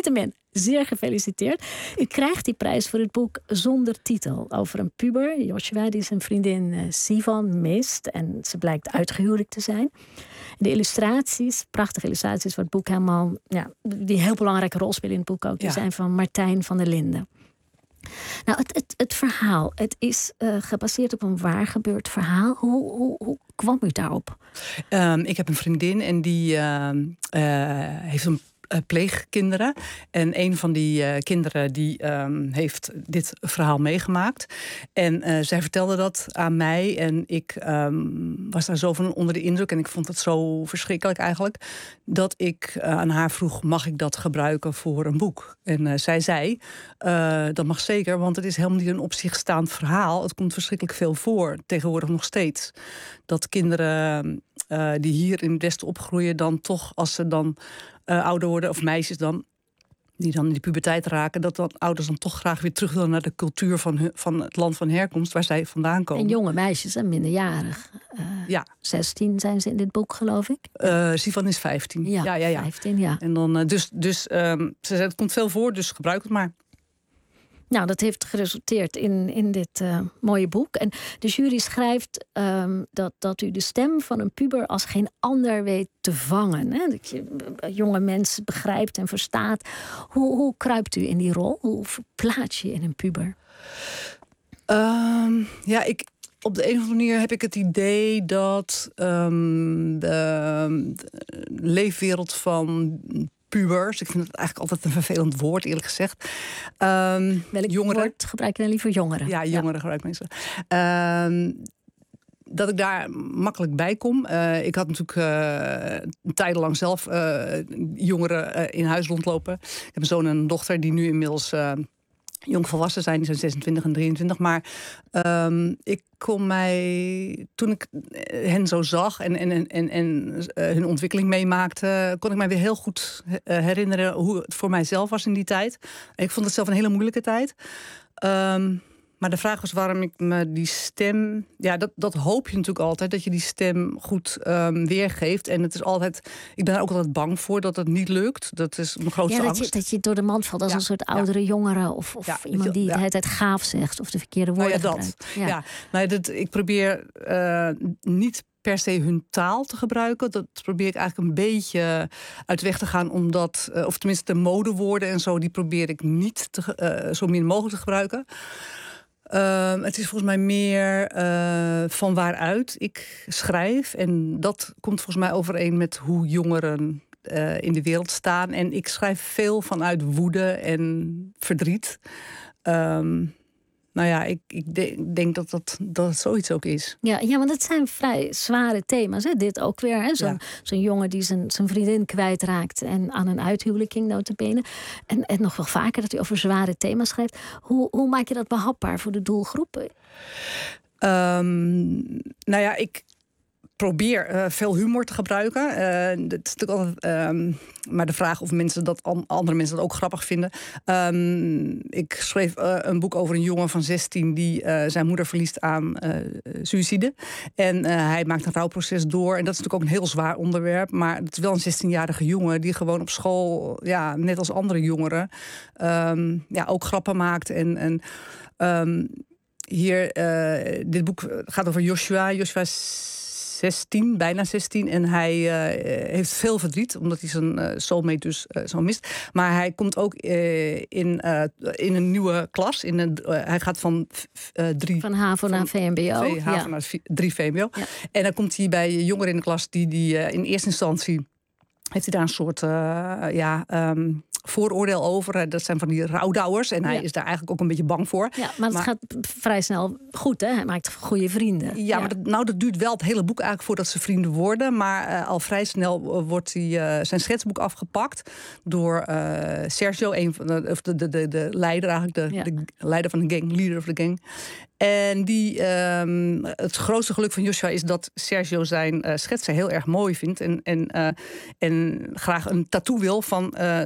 Speaker 9: Zeer gefeliciteerd. U krijgt die prijs voor het boek Zonder Titel. Over een puber, Joshua, die zijn vriendin Sivan mist. En ze blijkt uitgehuwelijkd te zijn. De illustraties, prachtige illustraties voor het boek helemaal... Ja, die een heel belangrijke rol spelen in het boek ook. Die zijn van Martijn van der Linden. Nou, het verhaal. Het is gebaseerd op een waar gebeurd verhaal. Hoe kwam u daarop?
Speaker 5: Ik heb een vriendin en die heeft een pleegkinderen. En een van die kinderen die heeft dit verhaal meegemaakt. En zij vertelde dat aan mij. En ik was daar zo van onder de indruk. En ik vond het zo verschrikkelijk eigenlijk. Dat ik aan haar vroeg, mag ik dat gebruiken voor een boek? En zij zei, dat mag zeker. Want het is helemaal niet een op zich staand verhaal. Het komt verschrikkelijk veel voor. Tegenwoordig nog steeds. Dat kinderen die hier in het Westen opgroeien dan toch, als ze dan ouder worden, of meisjes dan, die dan in de puberteit raken, dat dan ouders dan toch graag weer terug willen naar de cultuur van het land van herkomst waar zij vandaan komen.
Speaker 9: En jonge meisjes zijn minderjarig. 16 zijn ze in dit boek, geloof ik.
Speaker 5: Sivan is 15.
Speaker 9: Ja, 15, ja.
Speaker 5: En dan, ze zei, het komt veel voor, dus gebruik het maar.
Speaker 9: Nou, dat heeft geresulteerd in dit mooie boek. En de jury schrijft dat u de stem van een puber als geen ander weet te vangen. Hè? Dat je jonge mensen begrijpt en verstaat. Hoe kruipt u in die rol? Hoe verplaats je in een puber?
Speaker 5: Op de een of andere manier heb ik het idee dat de leefwereld van pubers, ik vind het eigenlijk altijd een vervelend woord, eerlijk gezegd.
Speaker 9: Welk woord gebruik je dan liever? Jongeren?
Speaker 5: Ja, jongeren gebruik mensen. Dat ik daar makkelijk bij kom. Ik had natuurlijk tijdenlang zelf jongeren in huis rondlopen. Ik heb een zoon en een dochter die nu inmiddels jong volwassen zijn. Die zijn 26 en 23. Maar ik kon mij, toen ik hen zo zag en hun ontwikkeling meemaakte, kon ik mij weer heel goed herinneren hoe het voor mijzelf was in die tijd. En ik vond het zelf een hele moeilijke tijd. Maar de vraag was waarom ik me die stem... Ja, dat hoop je natuurlijk altijd, dat je die stem goed weergeeft. En het is altijd... Ik ben er ook altijd bang voor dat het niet lukt. Dat is mijn grootste angst.
Speaker 9: Dat je door de mand valt als een soort oudere jongere. Of iemand die de hele tijd gaaf zegt. Of de verkeerde woorden gebruikt.
Speaker 5: Ik probeer niet per se hun taal te gebruiken. Dat probeer ik eigenlijk een beetje uit de weg te gaan. Omdat, of tenminste de modewoorden en zo, die probeer ik niet zo min mogelijk te gebruiken. Het is volgens mij meer van waaruit ik schrijf. En dat komt volgens mij overeen met hoe jongeren in de wereld staan. En ik schrijf veel vanuit woede en verdriet. Ik denk dat het zoiets ook is.
Speaker 9: Ja, want het zijn vrij zware thema's. Hè? Dit ook weer. Hè? Zo'n jongen die zijn vriendin kwijtraakt en aan een uithuwelijking notabene. En nog wel vaker dat u over zware thema's schrijft. Hoe maak je dat behapbaar voor de doelgroep?
Speaker 5: Ik probeer veel humor te gebruiken. Het is natuurlijk altijd maar de vraag of andere mensen dat ook grappig vinden. Ik schreef een boek over een jongen van 16 die zijn moeder verliest aan suïcide. En hij maakt een rouwproces door. En dat is natuurlijk ook een heel zwaar onderwerp. Maar het is wel een 16-jarige jongen die gewoon op school, net als andere jongeren, ook grappen maakt. Dit boek gaat over Joshua. Joshua is 16, bijna 16. En hij heeft veel verdriet, omdat hij zijn soulmate dus zo mist. Maar hij komt ook in een nieuwe klas. Hij gaat van 3...
Speaker 9: Van HAVO naar VMBO.
Speaker 5: HAVO naar 3 VMBO. Ja. En dan komt hij bij jongeren in de klas die in eerste instantie heeft hij daar een soort vooroordeel over. Dat zijn van die rouwdouwers. En hij is daar eigenlijk ook een beetje bang voor.
Speaker 9: Ja, maar het gaat vrij snel goed, hè? Hij maakt goede vrienden.
Speaker 5: Ja, maar dat duurt wel het hele boek eigenlijk voordat ze vrienden worden. Maar al vrij snel wordt zijn schetsboek afgepakt door Sergio, de leider eigenlijk, de leider van de gang, leader of the gang. En het grootste geluk van Joshua is dat Sergio zijn schetsen heel erg mooi vindt. En graag een tattoo wil van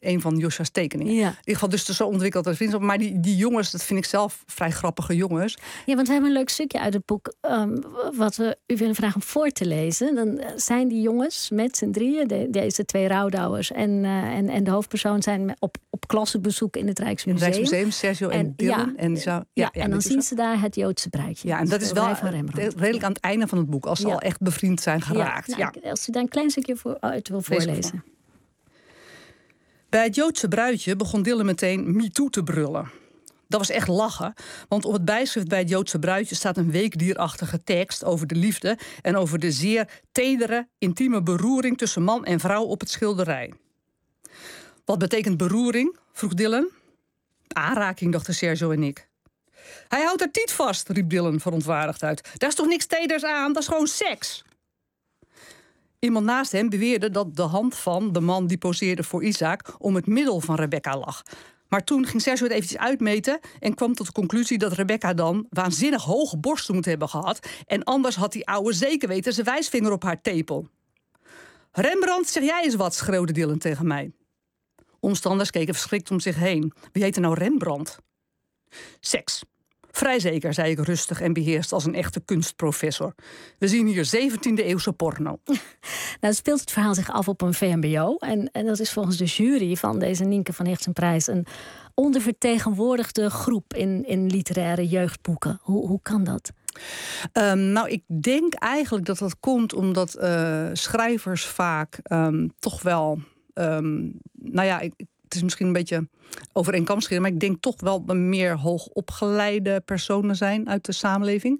Speaker 5: een van Josja's tekeningen.
Speaker 9: Ja.
Speaker 5: In ieder geval dus zo ontwikkeld als vriendschap. Maar die jongens, dat vind ik zelf vrij grappige jongens.
Speaker 9: Ja, want we hebben een leuk stukje uit het boek wat we u willen vragen om voor te lezen. Dan zijn die jongens met z'n drieën, deze 2 rouwdouwers en de hoofdpersoon zijn op klassenbezoek in het Rijksmuseum.
Speaker 5: In het Rijksmuseum, Sergio en Dylan.
Speaker 9: En dan zien ze daar het Joodse bruidje.
Speaker 5: Ja, en dat is wel
Speaker 9: van Rembrandt.
Speaker 5: redelijk aan het einde van het boek, als ze al echt bevriend zijn geraakt.
Speaker 9: Ja, als u daar een klein stukje uit wil voorlezen.
Speaker 5: Bij het Joodse bruidje begon Dylan meteen MeToo te brullen. Dat was echt lachen, want op het bijschrift bij het Joodse bruidje staat een weekdierachtige tekst over de liefde en over de zeer tedere, intieme beroering tussen man en vrouw op het schilderij. Wat betekent beroering? Vroeg Dylan. Aanraking, dachten Sergio en ik. Hij houdt haar tiet vast, riep Dylan verontwaardigd uit. Daar is toch niks teders aan, dat is gewoon seks. Iemand naast hem beweerde dat de hand van de man die poseerde voor Isaac om het middel van Rebecca lag. Maar toen ging Sergio het eventjes uitmeten en kwam tot de conclusie dat Rebecca dan waanzinnig hoge borsten moet hebben gehad. En anders had die ouwe zeker weten zijn wijsvinger op haar tepel. Rembrandt, zeg jij eens wat, schreeuwde Dylan tegen mij. Omstanders keken verschrikt om zich heen. Wie heette nou Rembrandt? Seks. Vrij zeker, zei ik rustig en beheerst als een echte kunstprofessor. We zien hier 17e-eeuwse porno.
Speaker 9: Nou, speelt het verhaal zich af op een VMBO. En dat is volgens de jury van deze Nienke van Hichtsenprijs een ondervertegenwoordigde groep in literaire jeugdboeken. Hoe kan dat?
Speaker 5: Nou, ik denk eigenlijk dat dat komt omdat schrijvers vaak toch wel... het is misschien een beetje over één kam scheren, maar ik denk toch wel meer hoogopgeleide personen zijn uit de samenleving.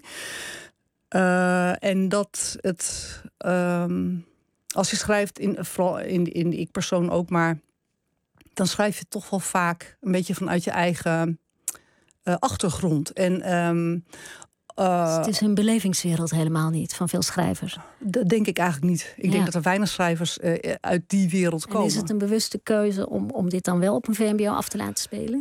Speaker 5: En dat het, als je schrijft, vooral in de ik-persoon ook, maar dan schrijf je toch wel vaak een beetje vanuit je eigen achtergrond. En
Speaker 9: dus het is hun belevingswereld helemaal niet, van veel schrijvers.
Speaker 5: Dat denk ik eigenlijk niet. Ik denk dat er weinig schrijvers uit die wereld komen.
Speaker 9: En is het een bewuste keuze om dit dan wel op een VMBO af te laten spelen?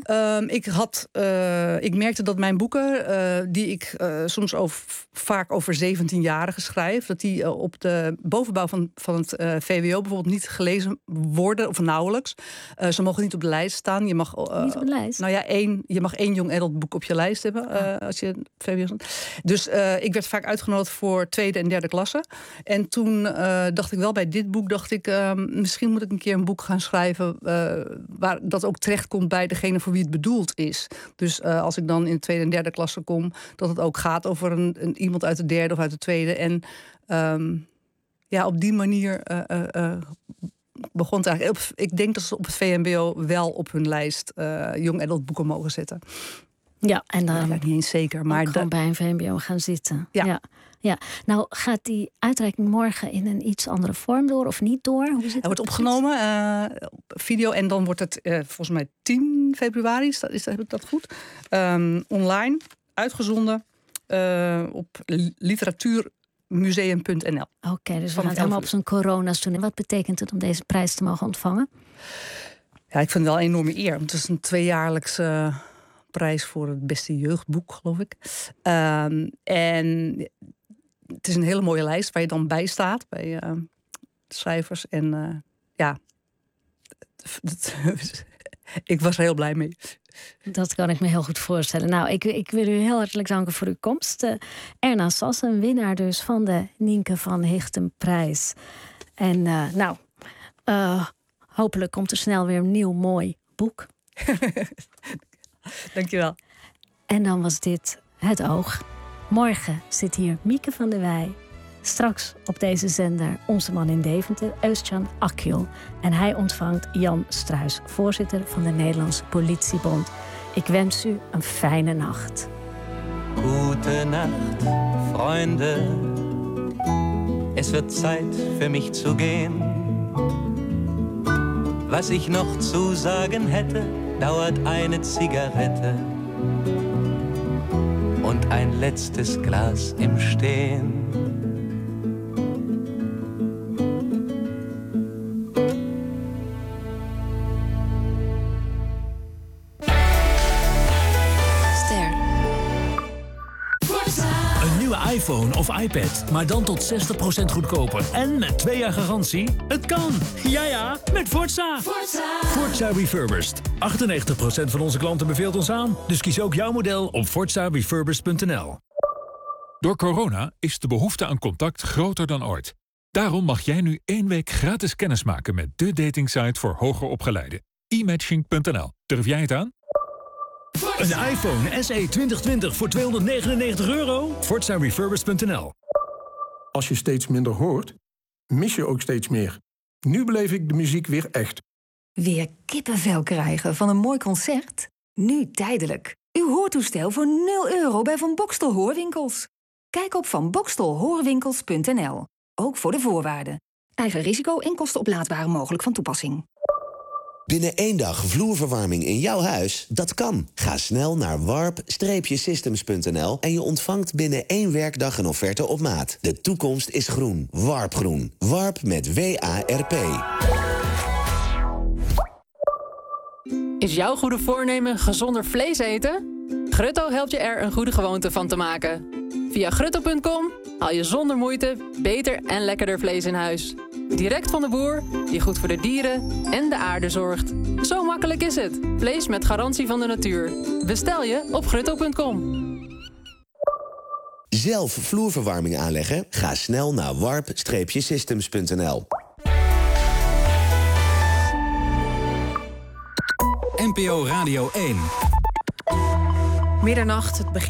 Speaker 5: Ik merkte dat mijn boeken, die ik soms vaak over 17-jarigen schrijf, dat die op de bovenbouw van het VWO bijvoorbeeld niet gelezen worden, of nauwelijks. Ze mogen niet op de lijst staan. Je mag,
Speaker 9: niet op de lijst?
Speaker 5: Nou ja, je mag 1 young adult boek op je lijst hebben als je VWO staat. Dus ik werd vaak uitgenodigd voor 2e en 3e klasse. En toen dacht ik wel bij dit boek, misschien moet ik een keer een boek gaan schrijven waar dat ook terecht komt bij degene voor wie het bedoeld is. Dus als ik dan in de 2e en 3e klasse kom, dat het ook gaat over iemand uit de 3e of uit de 2e. En op die manier begon het eigenlijk. Ik denk dat ze op het VMBO wel op hun lijst young adult boeken mogen zetten.
Speaker 9: Ja, en dan
Speaker 5: dat weet ik niet eens zeker, maar
Speaker 9: gewoon bij een VMBO gaan zitten. Ja. Nou, gaat die uitreiking morgen in een iets andere vorm door of niet door? Hoe zit het?
Speaker 5: Hij wordt opgenomen op video en dan wordt het volgens mij 10 februari, heb ik dat goed? Online, uitgezonden op literatuurmuseum.nl.
Speaker 9: Oké, dus we gaan het helemaal op zo'n corona's doen. En wat betekent het om deze prijs te mogen ontvangen?
Speaker 5: Ja, ik vind het wel een enorme eer. Het is een 2-jaarlijkse prijs voor het beste jeugdboek, geloof ik. En het is een hele mooie lijst waar je dan bij staat, bij schrijvers. En ik was er heel blij mee.
Speaker 9: Dat kan ik me heel goed voorstellen. Nou, ik wil u heel hartelijk danken voor uw komst. Erna Sassen, winnaar dus van de Nienke van Hichtsenprijs. En hopelijk komt er snel weer een nieuw mooi boek.
Speaker 5: Dankjewel.
Speaker 9: En dan was dit Het Oog. Morgen zit hier Mieke van der Wij. Straks op deze zender onze man in Deventer, Özcan Akgül. En hij ontvangt Jan Struijs, voorzitter van de Nederlandse Politiebond. Ik wens u een fijne nacht.
Speaker 1: Gute Nacht, Freunde. Es wird Zeit für mich zu gehen. Was ich noch zu sagen hätte, dauert eine Zigarette und ein letztes Glas im Stehen.
Speaker 6: iPhone of iPad, maar dan tot 60% goedkoper. En met 2 jaar garantie? Het kan! Ja, met Forza! Forza Refurbished. 98% van onze klanten beveelt ons aan. Dus kies ook jouw model op forzarefurbished.nl.
Speaker 7: Door corona is de behoefte aan contact groter dan ooit. Daarom mag jij nu 1 week gratis kennismaken met de datingsite voor hoger opgeleiden. e-matching.nl. Durf jij het aan?
Speaker 6: Een iPhone SE 2020 voor €299? forzarefurbished.nl.
Speaker 10: Als je steeds minder hoort, mis je ook steeds meer. Nu beleef ik de muziek weer echt.
Speaker 24: Weer kippenvel krijgen van een mooi concert? Nu tijdelijk. Uw hoortoestel voor €0 bij Van Boxtel Hoorwinkels. Kijk op vanboxtelhoorwinkels.nl. Ook voor de voorwaarden. Eigen risico en kosten oplaadbare mogelijk van toepassing.
Speaker 25: Binnen 1 dag vloerverwarming in jouw huis? Dat kan. Ga snel naar warp-systems.nl en je ontvangt binnen 1 werkdag een offerte op maat. De toekomst is groen. Warpgroen. Warp met W-A-R-P.
Speaker 26: Is jouw goede voornemen gezonder vlees eten? Grutto helpt je er een goede gewoonte van te maken. Via grutto.com haal je zonder moeite beter en lekkerder vlees in huis. Direct van de boer, die goed voor de dieren en de aarde zorgt. Zo makkelijk is het. Vlees met garantie van de natuur. Bestel je op grutto.com.
Speaker 25: Zelf vloerverwarming aanleggen? Ga snel naar warp-systems.nl.
Speaker 27: NPO Radio 1.
Speaker 28: Middernacht, het begin.